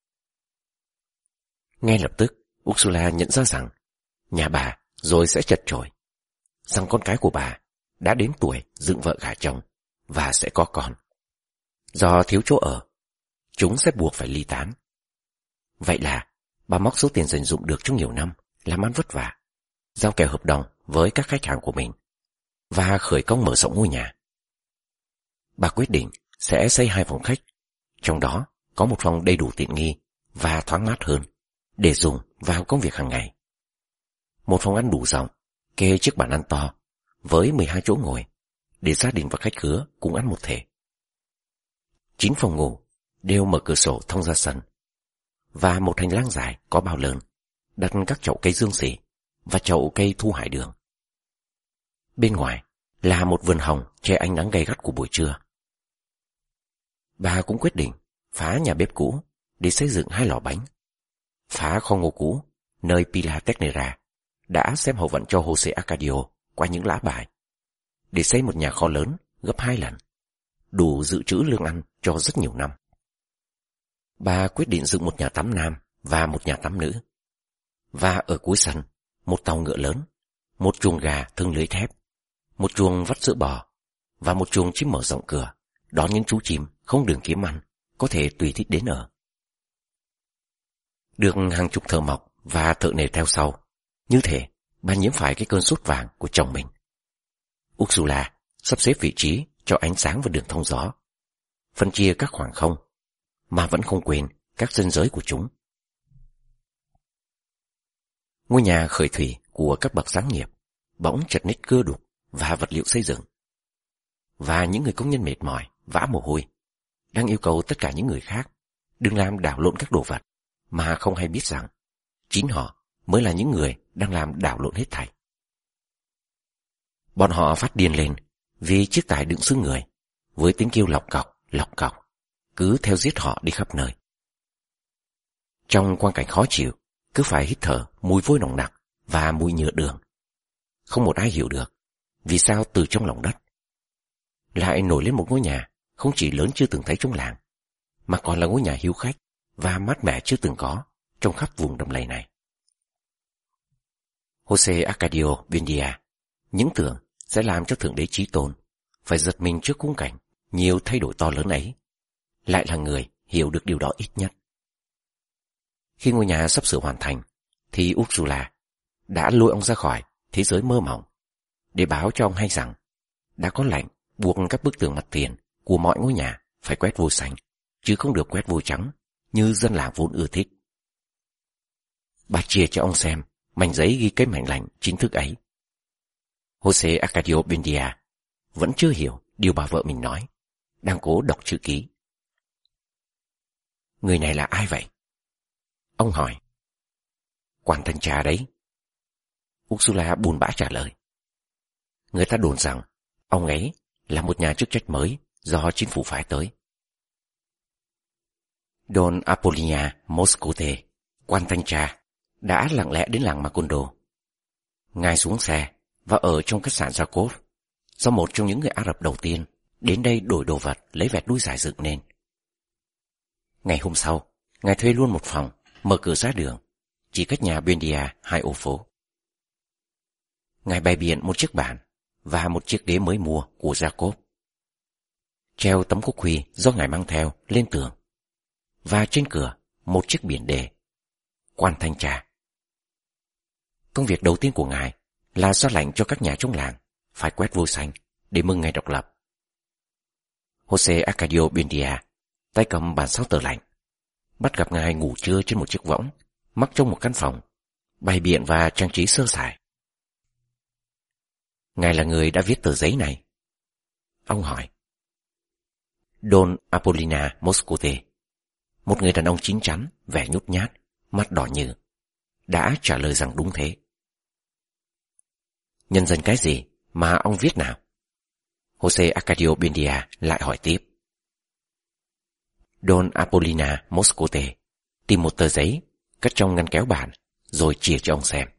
Ngay lập tức, Ursula nhận ra rằng nhà bà rồi sẽ chật chội, rằng con cái của bà đã đến tuổi dựng vợ gả chồng và sẽ có con. Do thiếu chỗ ở, chúng sẽ buộc phải ly tán. Vậy là bà móc số tiền dành dụm được trong nhiều năm làm ăn vất vả, giao kèo hợp đồng với các khách hàng của mình và khởi công mở rộng ngôi nhà. Bà quyết định sẽ xây 2 phòng khách, trong đó có một phòng đầy đủ tiện nghi và thoáng mát hơn để dùng vào công việc hàng ngày. Một phòng ăn đủ rộng, kê chiếc bàn ăn to với 12 chỗ ngồi để gia đình và khách khứa cùng ăn một thể. 9 phòng ngủ đều mở cửa sổ thông ra sân, và một hành lang dài có bao lớn đặt các chậu cây dương xỉ và chậu cây thu hải đường. Bên ngoài là một vườn hồng che ánh nắng gay gắt của buổi trưa. Bà cũng quyết định phá nhà bếp cũ để xây dựng 2 lò bánh, phá kho ngô cũ nơi Pilar Tecnera đã xem hậu vận cho Jose Arcadio qua những lá bài, để xây một nhà kho lớn gấp 2 lần, đủ dự trữ lương ăn cho rất nhiều năm. bà quyết định dựng một nhà tắm nam và một nhà tắm nữ. Và ở cuối sân, một tàu ngựa lớn, một chuồng gà thừng lưới thép, một chuồng vắt sữa bò và một chuồng chim mở rộng cửa đón những chú chim không đường kiếm ăn có thể tùy thích đến ở. Được hàng chục thợ mộc và thợ nề theo sau, như thể bà nhiễm phải cái cơn sốt vàng của chồng mình. Ursula sắp xếp vị trí cho ánh sáng và đường thông gió, phân chia các khoảng không, mà vẫn không quên các ranh giới của chúng. Ngôi nhà khởi thủy của các bậc sáng nghiệp bỗng chật ních cơ đục và vật liệu xây dựng. Và những người công nhân mệt mỏi, vã mồ hôi, đang yêu cầu tất cả những người khác đừng làm đảo lộn các đồ vật, mà không hay biết rằng chính họ mới là những người đang làm đảo lộn hết thảy. Bọn họ phát điên lên vì chiếc tải đựng xương người với tiếng kêu lọc cọc, cứ theo giết họ đi khắp nơi. Trong quang cảnh khó chịu, cứ phải hít thở mùi vôi nồng nặc và mùi nhựa đường. Không một ai hiểu được vì sao từ trong lòng đất lại nổi lên một ngôi nhà không chỉ lớn chưa từng thấy trong làng, mà còn là ngôi nhà hiếu khách và mát mẻ chưa từng có trong khắp vùng đầm lầy này. Jose Arcadio Buendia những tưởng sẽ làm cho Thượng Đế Chí Tôn phải giật mình trước khung cảnh nhiều thay đổi to lớn ấy, lại là người hiểu được điều đó ít nhất. Khi ngôi nhà sắp sửa hoàn thành, thì Ursula đã lôi ông ra khỏi thế giới mơ mộng để báo cho ông hay rằng đã có lệnh buộc các bức tường mặt tiền của mọi ngôi nhà phải quét vôi xanh, chứ không được quét vôi trắng như dân làng vốn ưa thích. Bà chia cho ông xem mảnh giấy ghi cái mệnh lệnh chính thức ấy. Jose Arcadio Buendia vẫn chưa hiểu điều bà vợ mình nói, đang cố đọc chữ ký. Người này là ai vậy? Ông hỏi. Quan thanh tra đấy. Ursula buồn bã trả lời. Người ta đồn rằng ông ấy là một nhà chức trách mới do chính phủ phái tới. Don Apollinia Moscote, quan thanh tra, đã lặng lẽ đến làng Macondo. Ngài xuống xe và ở trong khách sạn Jacob, do một trong những người Ả Rập đầu tiên đến đây đổi đồ vật lấy vẹt đuôi dài dựng nên. Ngày hôm sau, Ngài thuê luôn một phòng, mở cửa ra đường, chỉ cách nhà Buendia 2 ô phố. Ngài bày biện một chiếc bàn và một chiếc đế mới mua của Jacob, treo tấm quốc huy do Ngài mang theo lên tường, và trên cửa một chiếc biển đề: quan thanh tra. Công việc đầu tiên của Ngài là ra lệnh cho các nhà trong làng phải quét vôi xanh để mừng ngày độc lập. Jose Arcadio Buendia tay cầm bản sao tờ lệnh, bắt gặp Ngài ngủ trưa trên một chiếc võng mắc trong một căn phòng bày biện và trang trí sơ sài. Ngài là người đã viết tờ giấy này? Ông hỏi. Don Apollina Moscote, một người đàn ông chín chắn, vẻ nhút nhát, mắt đỏ nhừ, đã trả lời rằng đúng thế. Nhân dân cái gì mà ông viết nào? Jose Arcadio Buendia lại hỏi tiếp. Don Apollina Moscote tìm một tờ giấy cất trong ngăn kéo bàn rồi chìa cho ông xem.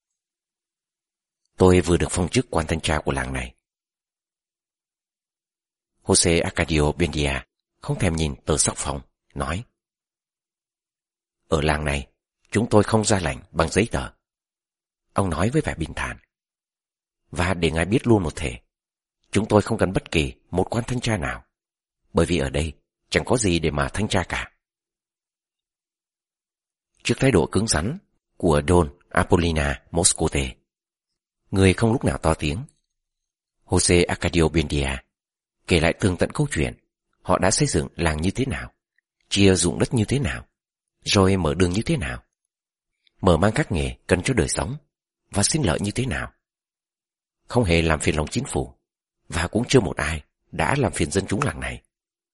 Tôi vừa được phong chức quan thanh tra của làng này. Jose Arcadio Buendia không thèm nhìn tờ sắc phong, nói. Ở làng này, chúng tôi không ra lệnh bằng giấy tờ. Ông nói với vẻ bình thản. Và để ngài biết luôn một thể, chúng tôi không cần bất kỳ một quan thanh tra nào, bởi vì ở đây chẳng có gì để mà thanh tra cả. Trước thái độ cứng rắn của Don Apollina Moscote, người không lúc nào to tiếng, Jose Arcadio Buendia kể lại tường tận câu chuyện họ đã xây dựng làng như thế nào, chia ruộng đất như thế nào, rồi mở đường như thế nào, mở mang các nghề cần cho đời sống và sinh lợi như thế nào. Không hề làm phiền lòng chính phủ, và cũng chưa một ai đã làm phiền dân chúng làng này.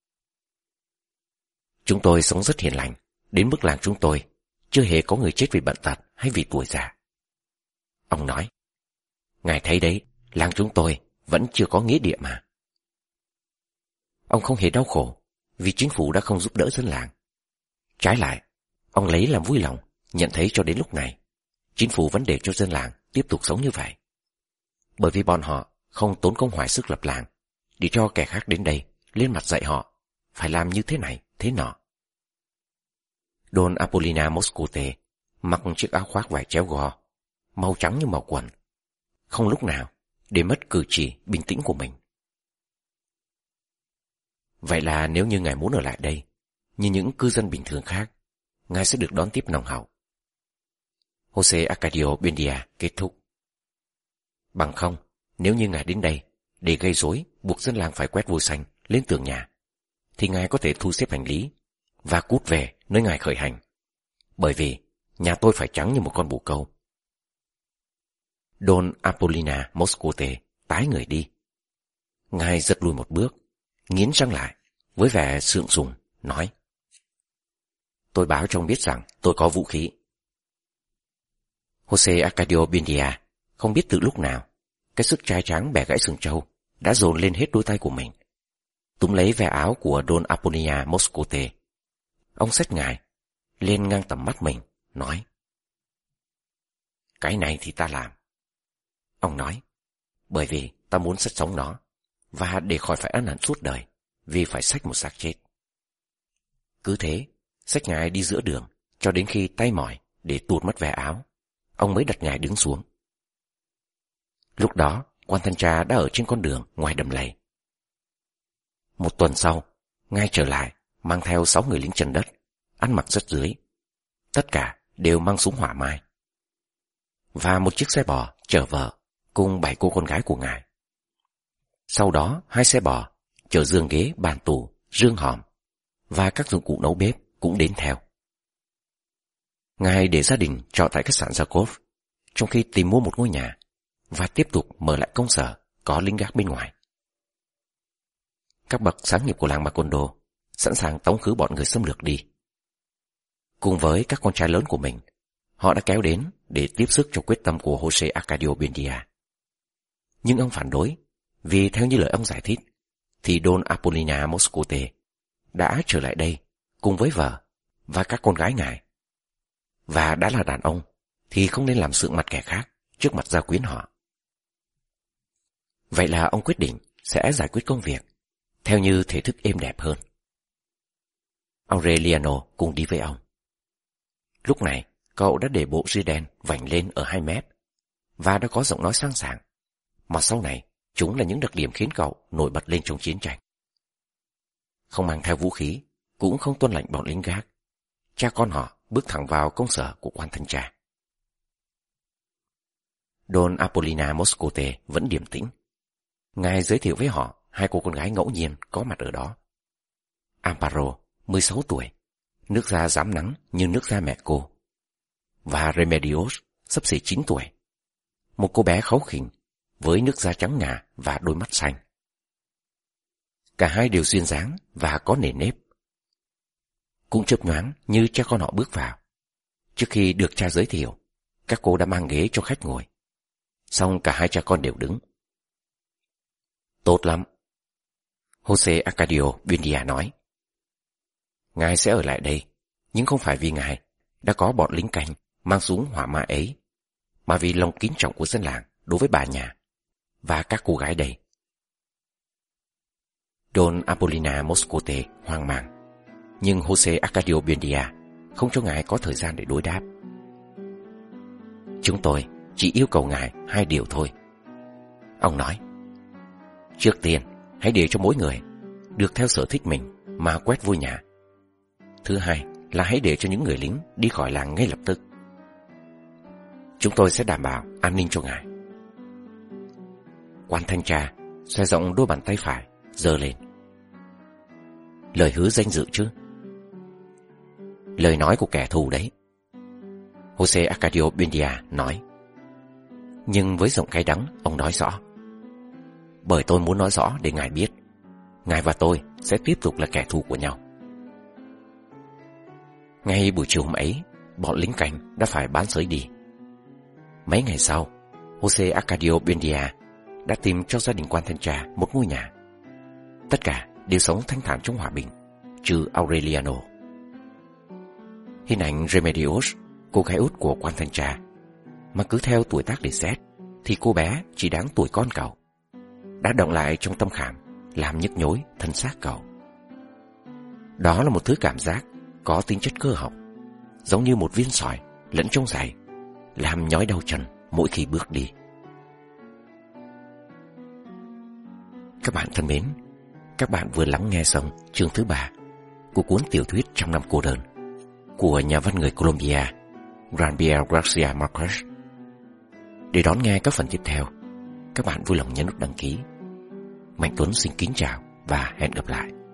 Chúng tôi sống rất hiền lành, đến mức làng chúng tôi chưa hề có người chết vì bệnh tật hay vì tuổi già. Ông nói, ngài thấy đấy, làng chúng tôi vẫn chưa có nghĩa địa mà. Ông không hề đau khổ vì chính phủ đã không giúp đỡ dân làng. Trái lại, ông lấy làm vui lòng nhận thấy cho đến lúc này, chính phủ vẫn để cho dân làng tiếp tục sống như vậy. Bởi vì bọn họ không tốn công hoài sức lập làng để cho kẻ khác đến đây lên mặt dạy họ phải làm như thế này, thế nọ. Don Apollina Moscote mặc chiếc áo khoác vải chéo gò, màu trắng như màu quần, không lúc nào để mất cử chỉ bình tĩnh của mình. Vậy là nếu như ngài muốn ở lại đây, như những cư dân bình thường khác, ngài sẽ được đón tiếp nồng hậu. Jose Arcadio Buendia kết thúc. Bằng không, nếu như ngài đến đây để gây rối, buộc dân làng phải quét vôi xanh lên tường nhà, thì ngài có thể thu xếp hành lý và cút về nơi ngài khởi hành, bởi vì nhà tôi phải trắng như một con bồ câu. Don Apollina Moscote tái người đi. Ngài giật lùi một bước, nghiến răng lại với vẻ sượng sùng, nói: Tôi báo cho ông biết rằng tôi có vũ khí. Jose Arcadio Buendia không biết từ lúc nào, cái sức trai tráng bẻ gãy sừng trâu đã dồn lên hết đôi tay của mình. Túm lấy ve áo của Don Apollina Moscote, ông xách ngài lên ngang tầm mắt mình, nói: Cái này thì ta làm. Ông nói: Bởi vì ta muốn xách sống nó, và để khỏi phải ân hận suốt đời vì phải xách một xác chết. Cứ thế, xách ngài đi giữa đường cho đến khi tay mỏi để tuột mất ve áo, ông mới đặt ngài đứng xuống. Lúc đó, quan thanh tra đã ở trên con đường ngoài đầm lầy. Một tuần sau, ngài trở lại mang theo 6 người lính chân đất, ăn mặc rất dưới. Tất cả đều mang súng hỏa mai. Và một chiếc xe bò chở vợ cùng 7 cô con gái của ngài. Sau đó 2 xe bò chở giường ghế, bàn tủ, rương hòm và các dụng cụ nấu bếp cũng đến theo. Ngài để gia đình trọ tại khách sạn Zakov, trong khi tìm mua một ngôi nhà và tiếp tục mở lại công sở có lính gác bên ngoài. Các bậc sáng nghiệp của làng Macondo sẵn sàng tống khứ bọn người xâm lược đi. Cùng với các con trai lớn của mình, họ đã kéo đến để tiếp sức cho quyết tâm của Jose Arcadio Buendia. Nhưng ông phản đối, vì theo như lời ông giải thích, thì Don Apollina Moscote đã trở lại đây cùng với vợ và các con gái ngài. Và đã là đàn ông thì không nên làm sượng mặt kẻ khác trước mặt gia quyến họ. Vậy là ông quyết định sẽ giải quyết công việc theo như thể thức êm đẹp hơn. Aureliano cùng đi với ông. Lúc này, cậu đã để bộ ria đen vảnh lên ở 2 mép và đã có giọng nói sang sảng, mà sau này chúng là những đặc điểm khiến cậu nổi bật lên trong chiến tranh. Không mang theo vũ khí, cũng không tuân lệnh bọn lính gác, cha con họ bước thẳng vào công sở của quan thanh tra. Don Apollina Moscote vẫn điềm tĩnh. Ngài giới thiệu với họ 2 cô con gái ngẫu nhiên có mặt ở đó. Amparo, 16 tuổi, nước da rám nắng như nước da mẹ cô, và Remedios, xấp xỉ 9 tuổi, một cô bé kháu khỉnh với nước da trắng ngà và đôi mắt xanh. Cả hai đều duyên dáng và có nề nếp. Cũng chớp nhoáng như cha con họ bước vào. Trước khi được cha giới thiệu, các cô đã mang ghế cho khách ngồi. Xong cả hai cha con đều đứng. Tốt lắm, Jose Arcadio Buendia nói. Ngài sẽ ở lại đây, nhưng không phải vì ngài đã có bọn lính canh mang súng hỏa ma ấy, mà vì lòng kính trọng của dân làng đối với bà nhà và các cô gái đây. Don Apollina Moscote hoang mang, nhưng Jose Arcadio Buendia không cho ngài có thời gian để đối đáp. Chúng tôi chỉ yêu cầu ngài 2 điều thôi, ông nói. Trước tiên, hãy để cho mỗi người được theo sở thích mình mà quét vôi nhà. Thứ hai là hãy để cho những người lính đi khỏi làng ngay lập tức. Chúng tôi sẽ đảm bảo an ninh cho ngài. Quan thanh tra xoay rộng đôi bàn tay phải giơ lên. Lời hứa danh dự chứ? Lời nói của kẻ thù đấy, Jose Arcadio Buendia nói. Nhưng với giọng cay đắng, ông nói rõ. Bởi tôi muốn nói rõ để ngài biết, ngài và tôi sẽ tiếp tục là kẻ thù của nhau. Ngay buổi chiều hôm ấy, bọn lính canh đã phải bán sới đi. Mấy ngày sau, Jose Arcadio Buendia đã tìm cho gia đình quan thanh tra một ngôi nhà. Tất cả đều sống thanh thản trong hòa bình, trừ Aureliano. Hình ảnh Remedios, cô gái út của quan thanh tra, mà cứ theo tuổi tác để xét thì cô bé chỉ đáng tuổi con cậu, đã động lại trong tâm khảm, làm nhức nhối thân xác cậu. Đó là một thứ cảm giác có tính chất cơ học giống như một viên sỏi lẫn trong giày, làm nhói đau chân mỗi khi bước đi. Các bạn thân mến, các bạn vừa lắng nghe xong chương thứ 3 của cuốn tiểu thuyết Trăm năm cô đơn của nhà văn người Colombia Gabriel Garcia Marquez. Để đón nghe các phần tiếp theo, các bạn vui lòng nhấn nút đăng ký. Mạnh Tuấn xin kính chào và hẹn gặp lại.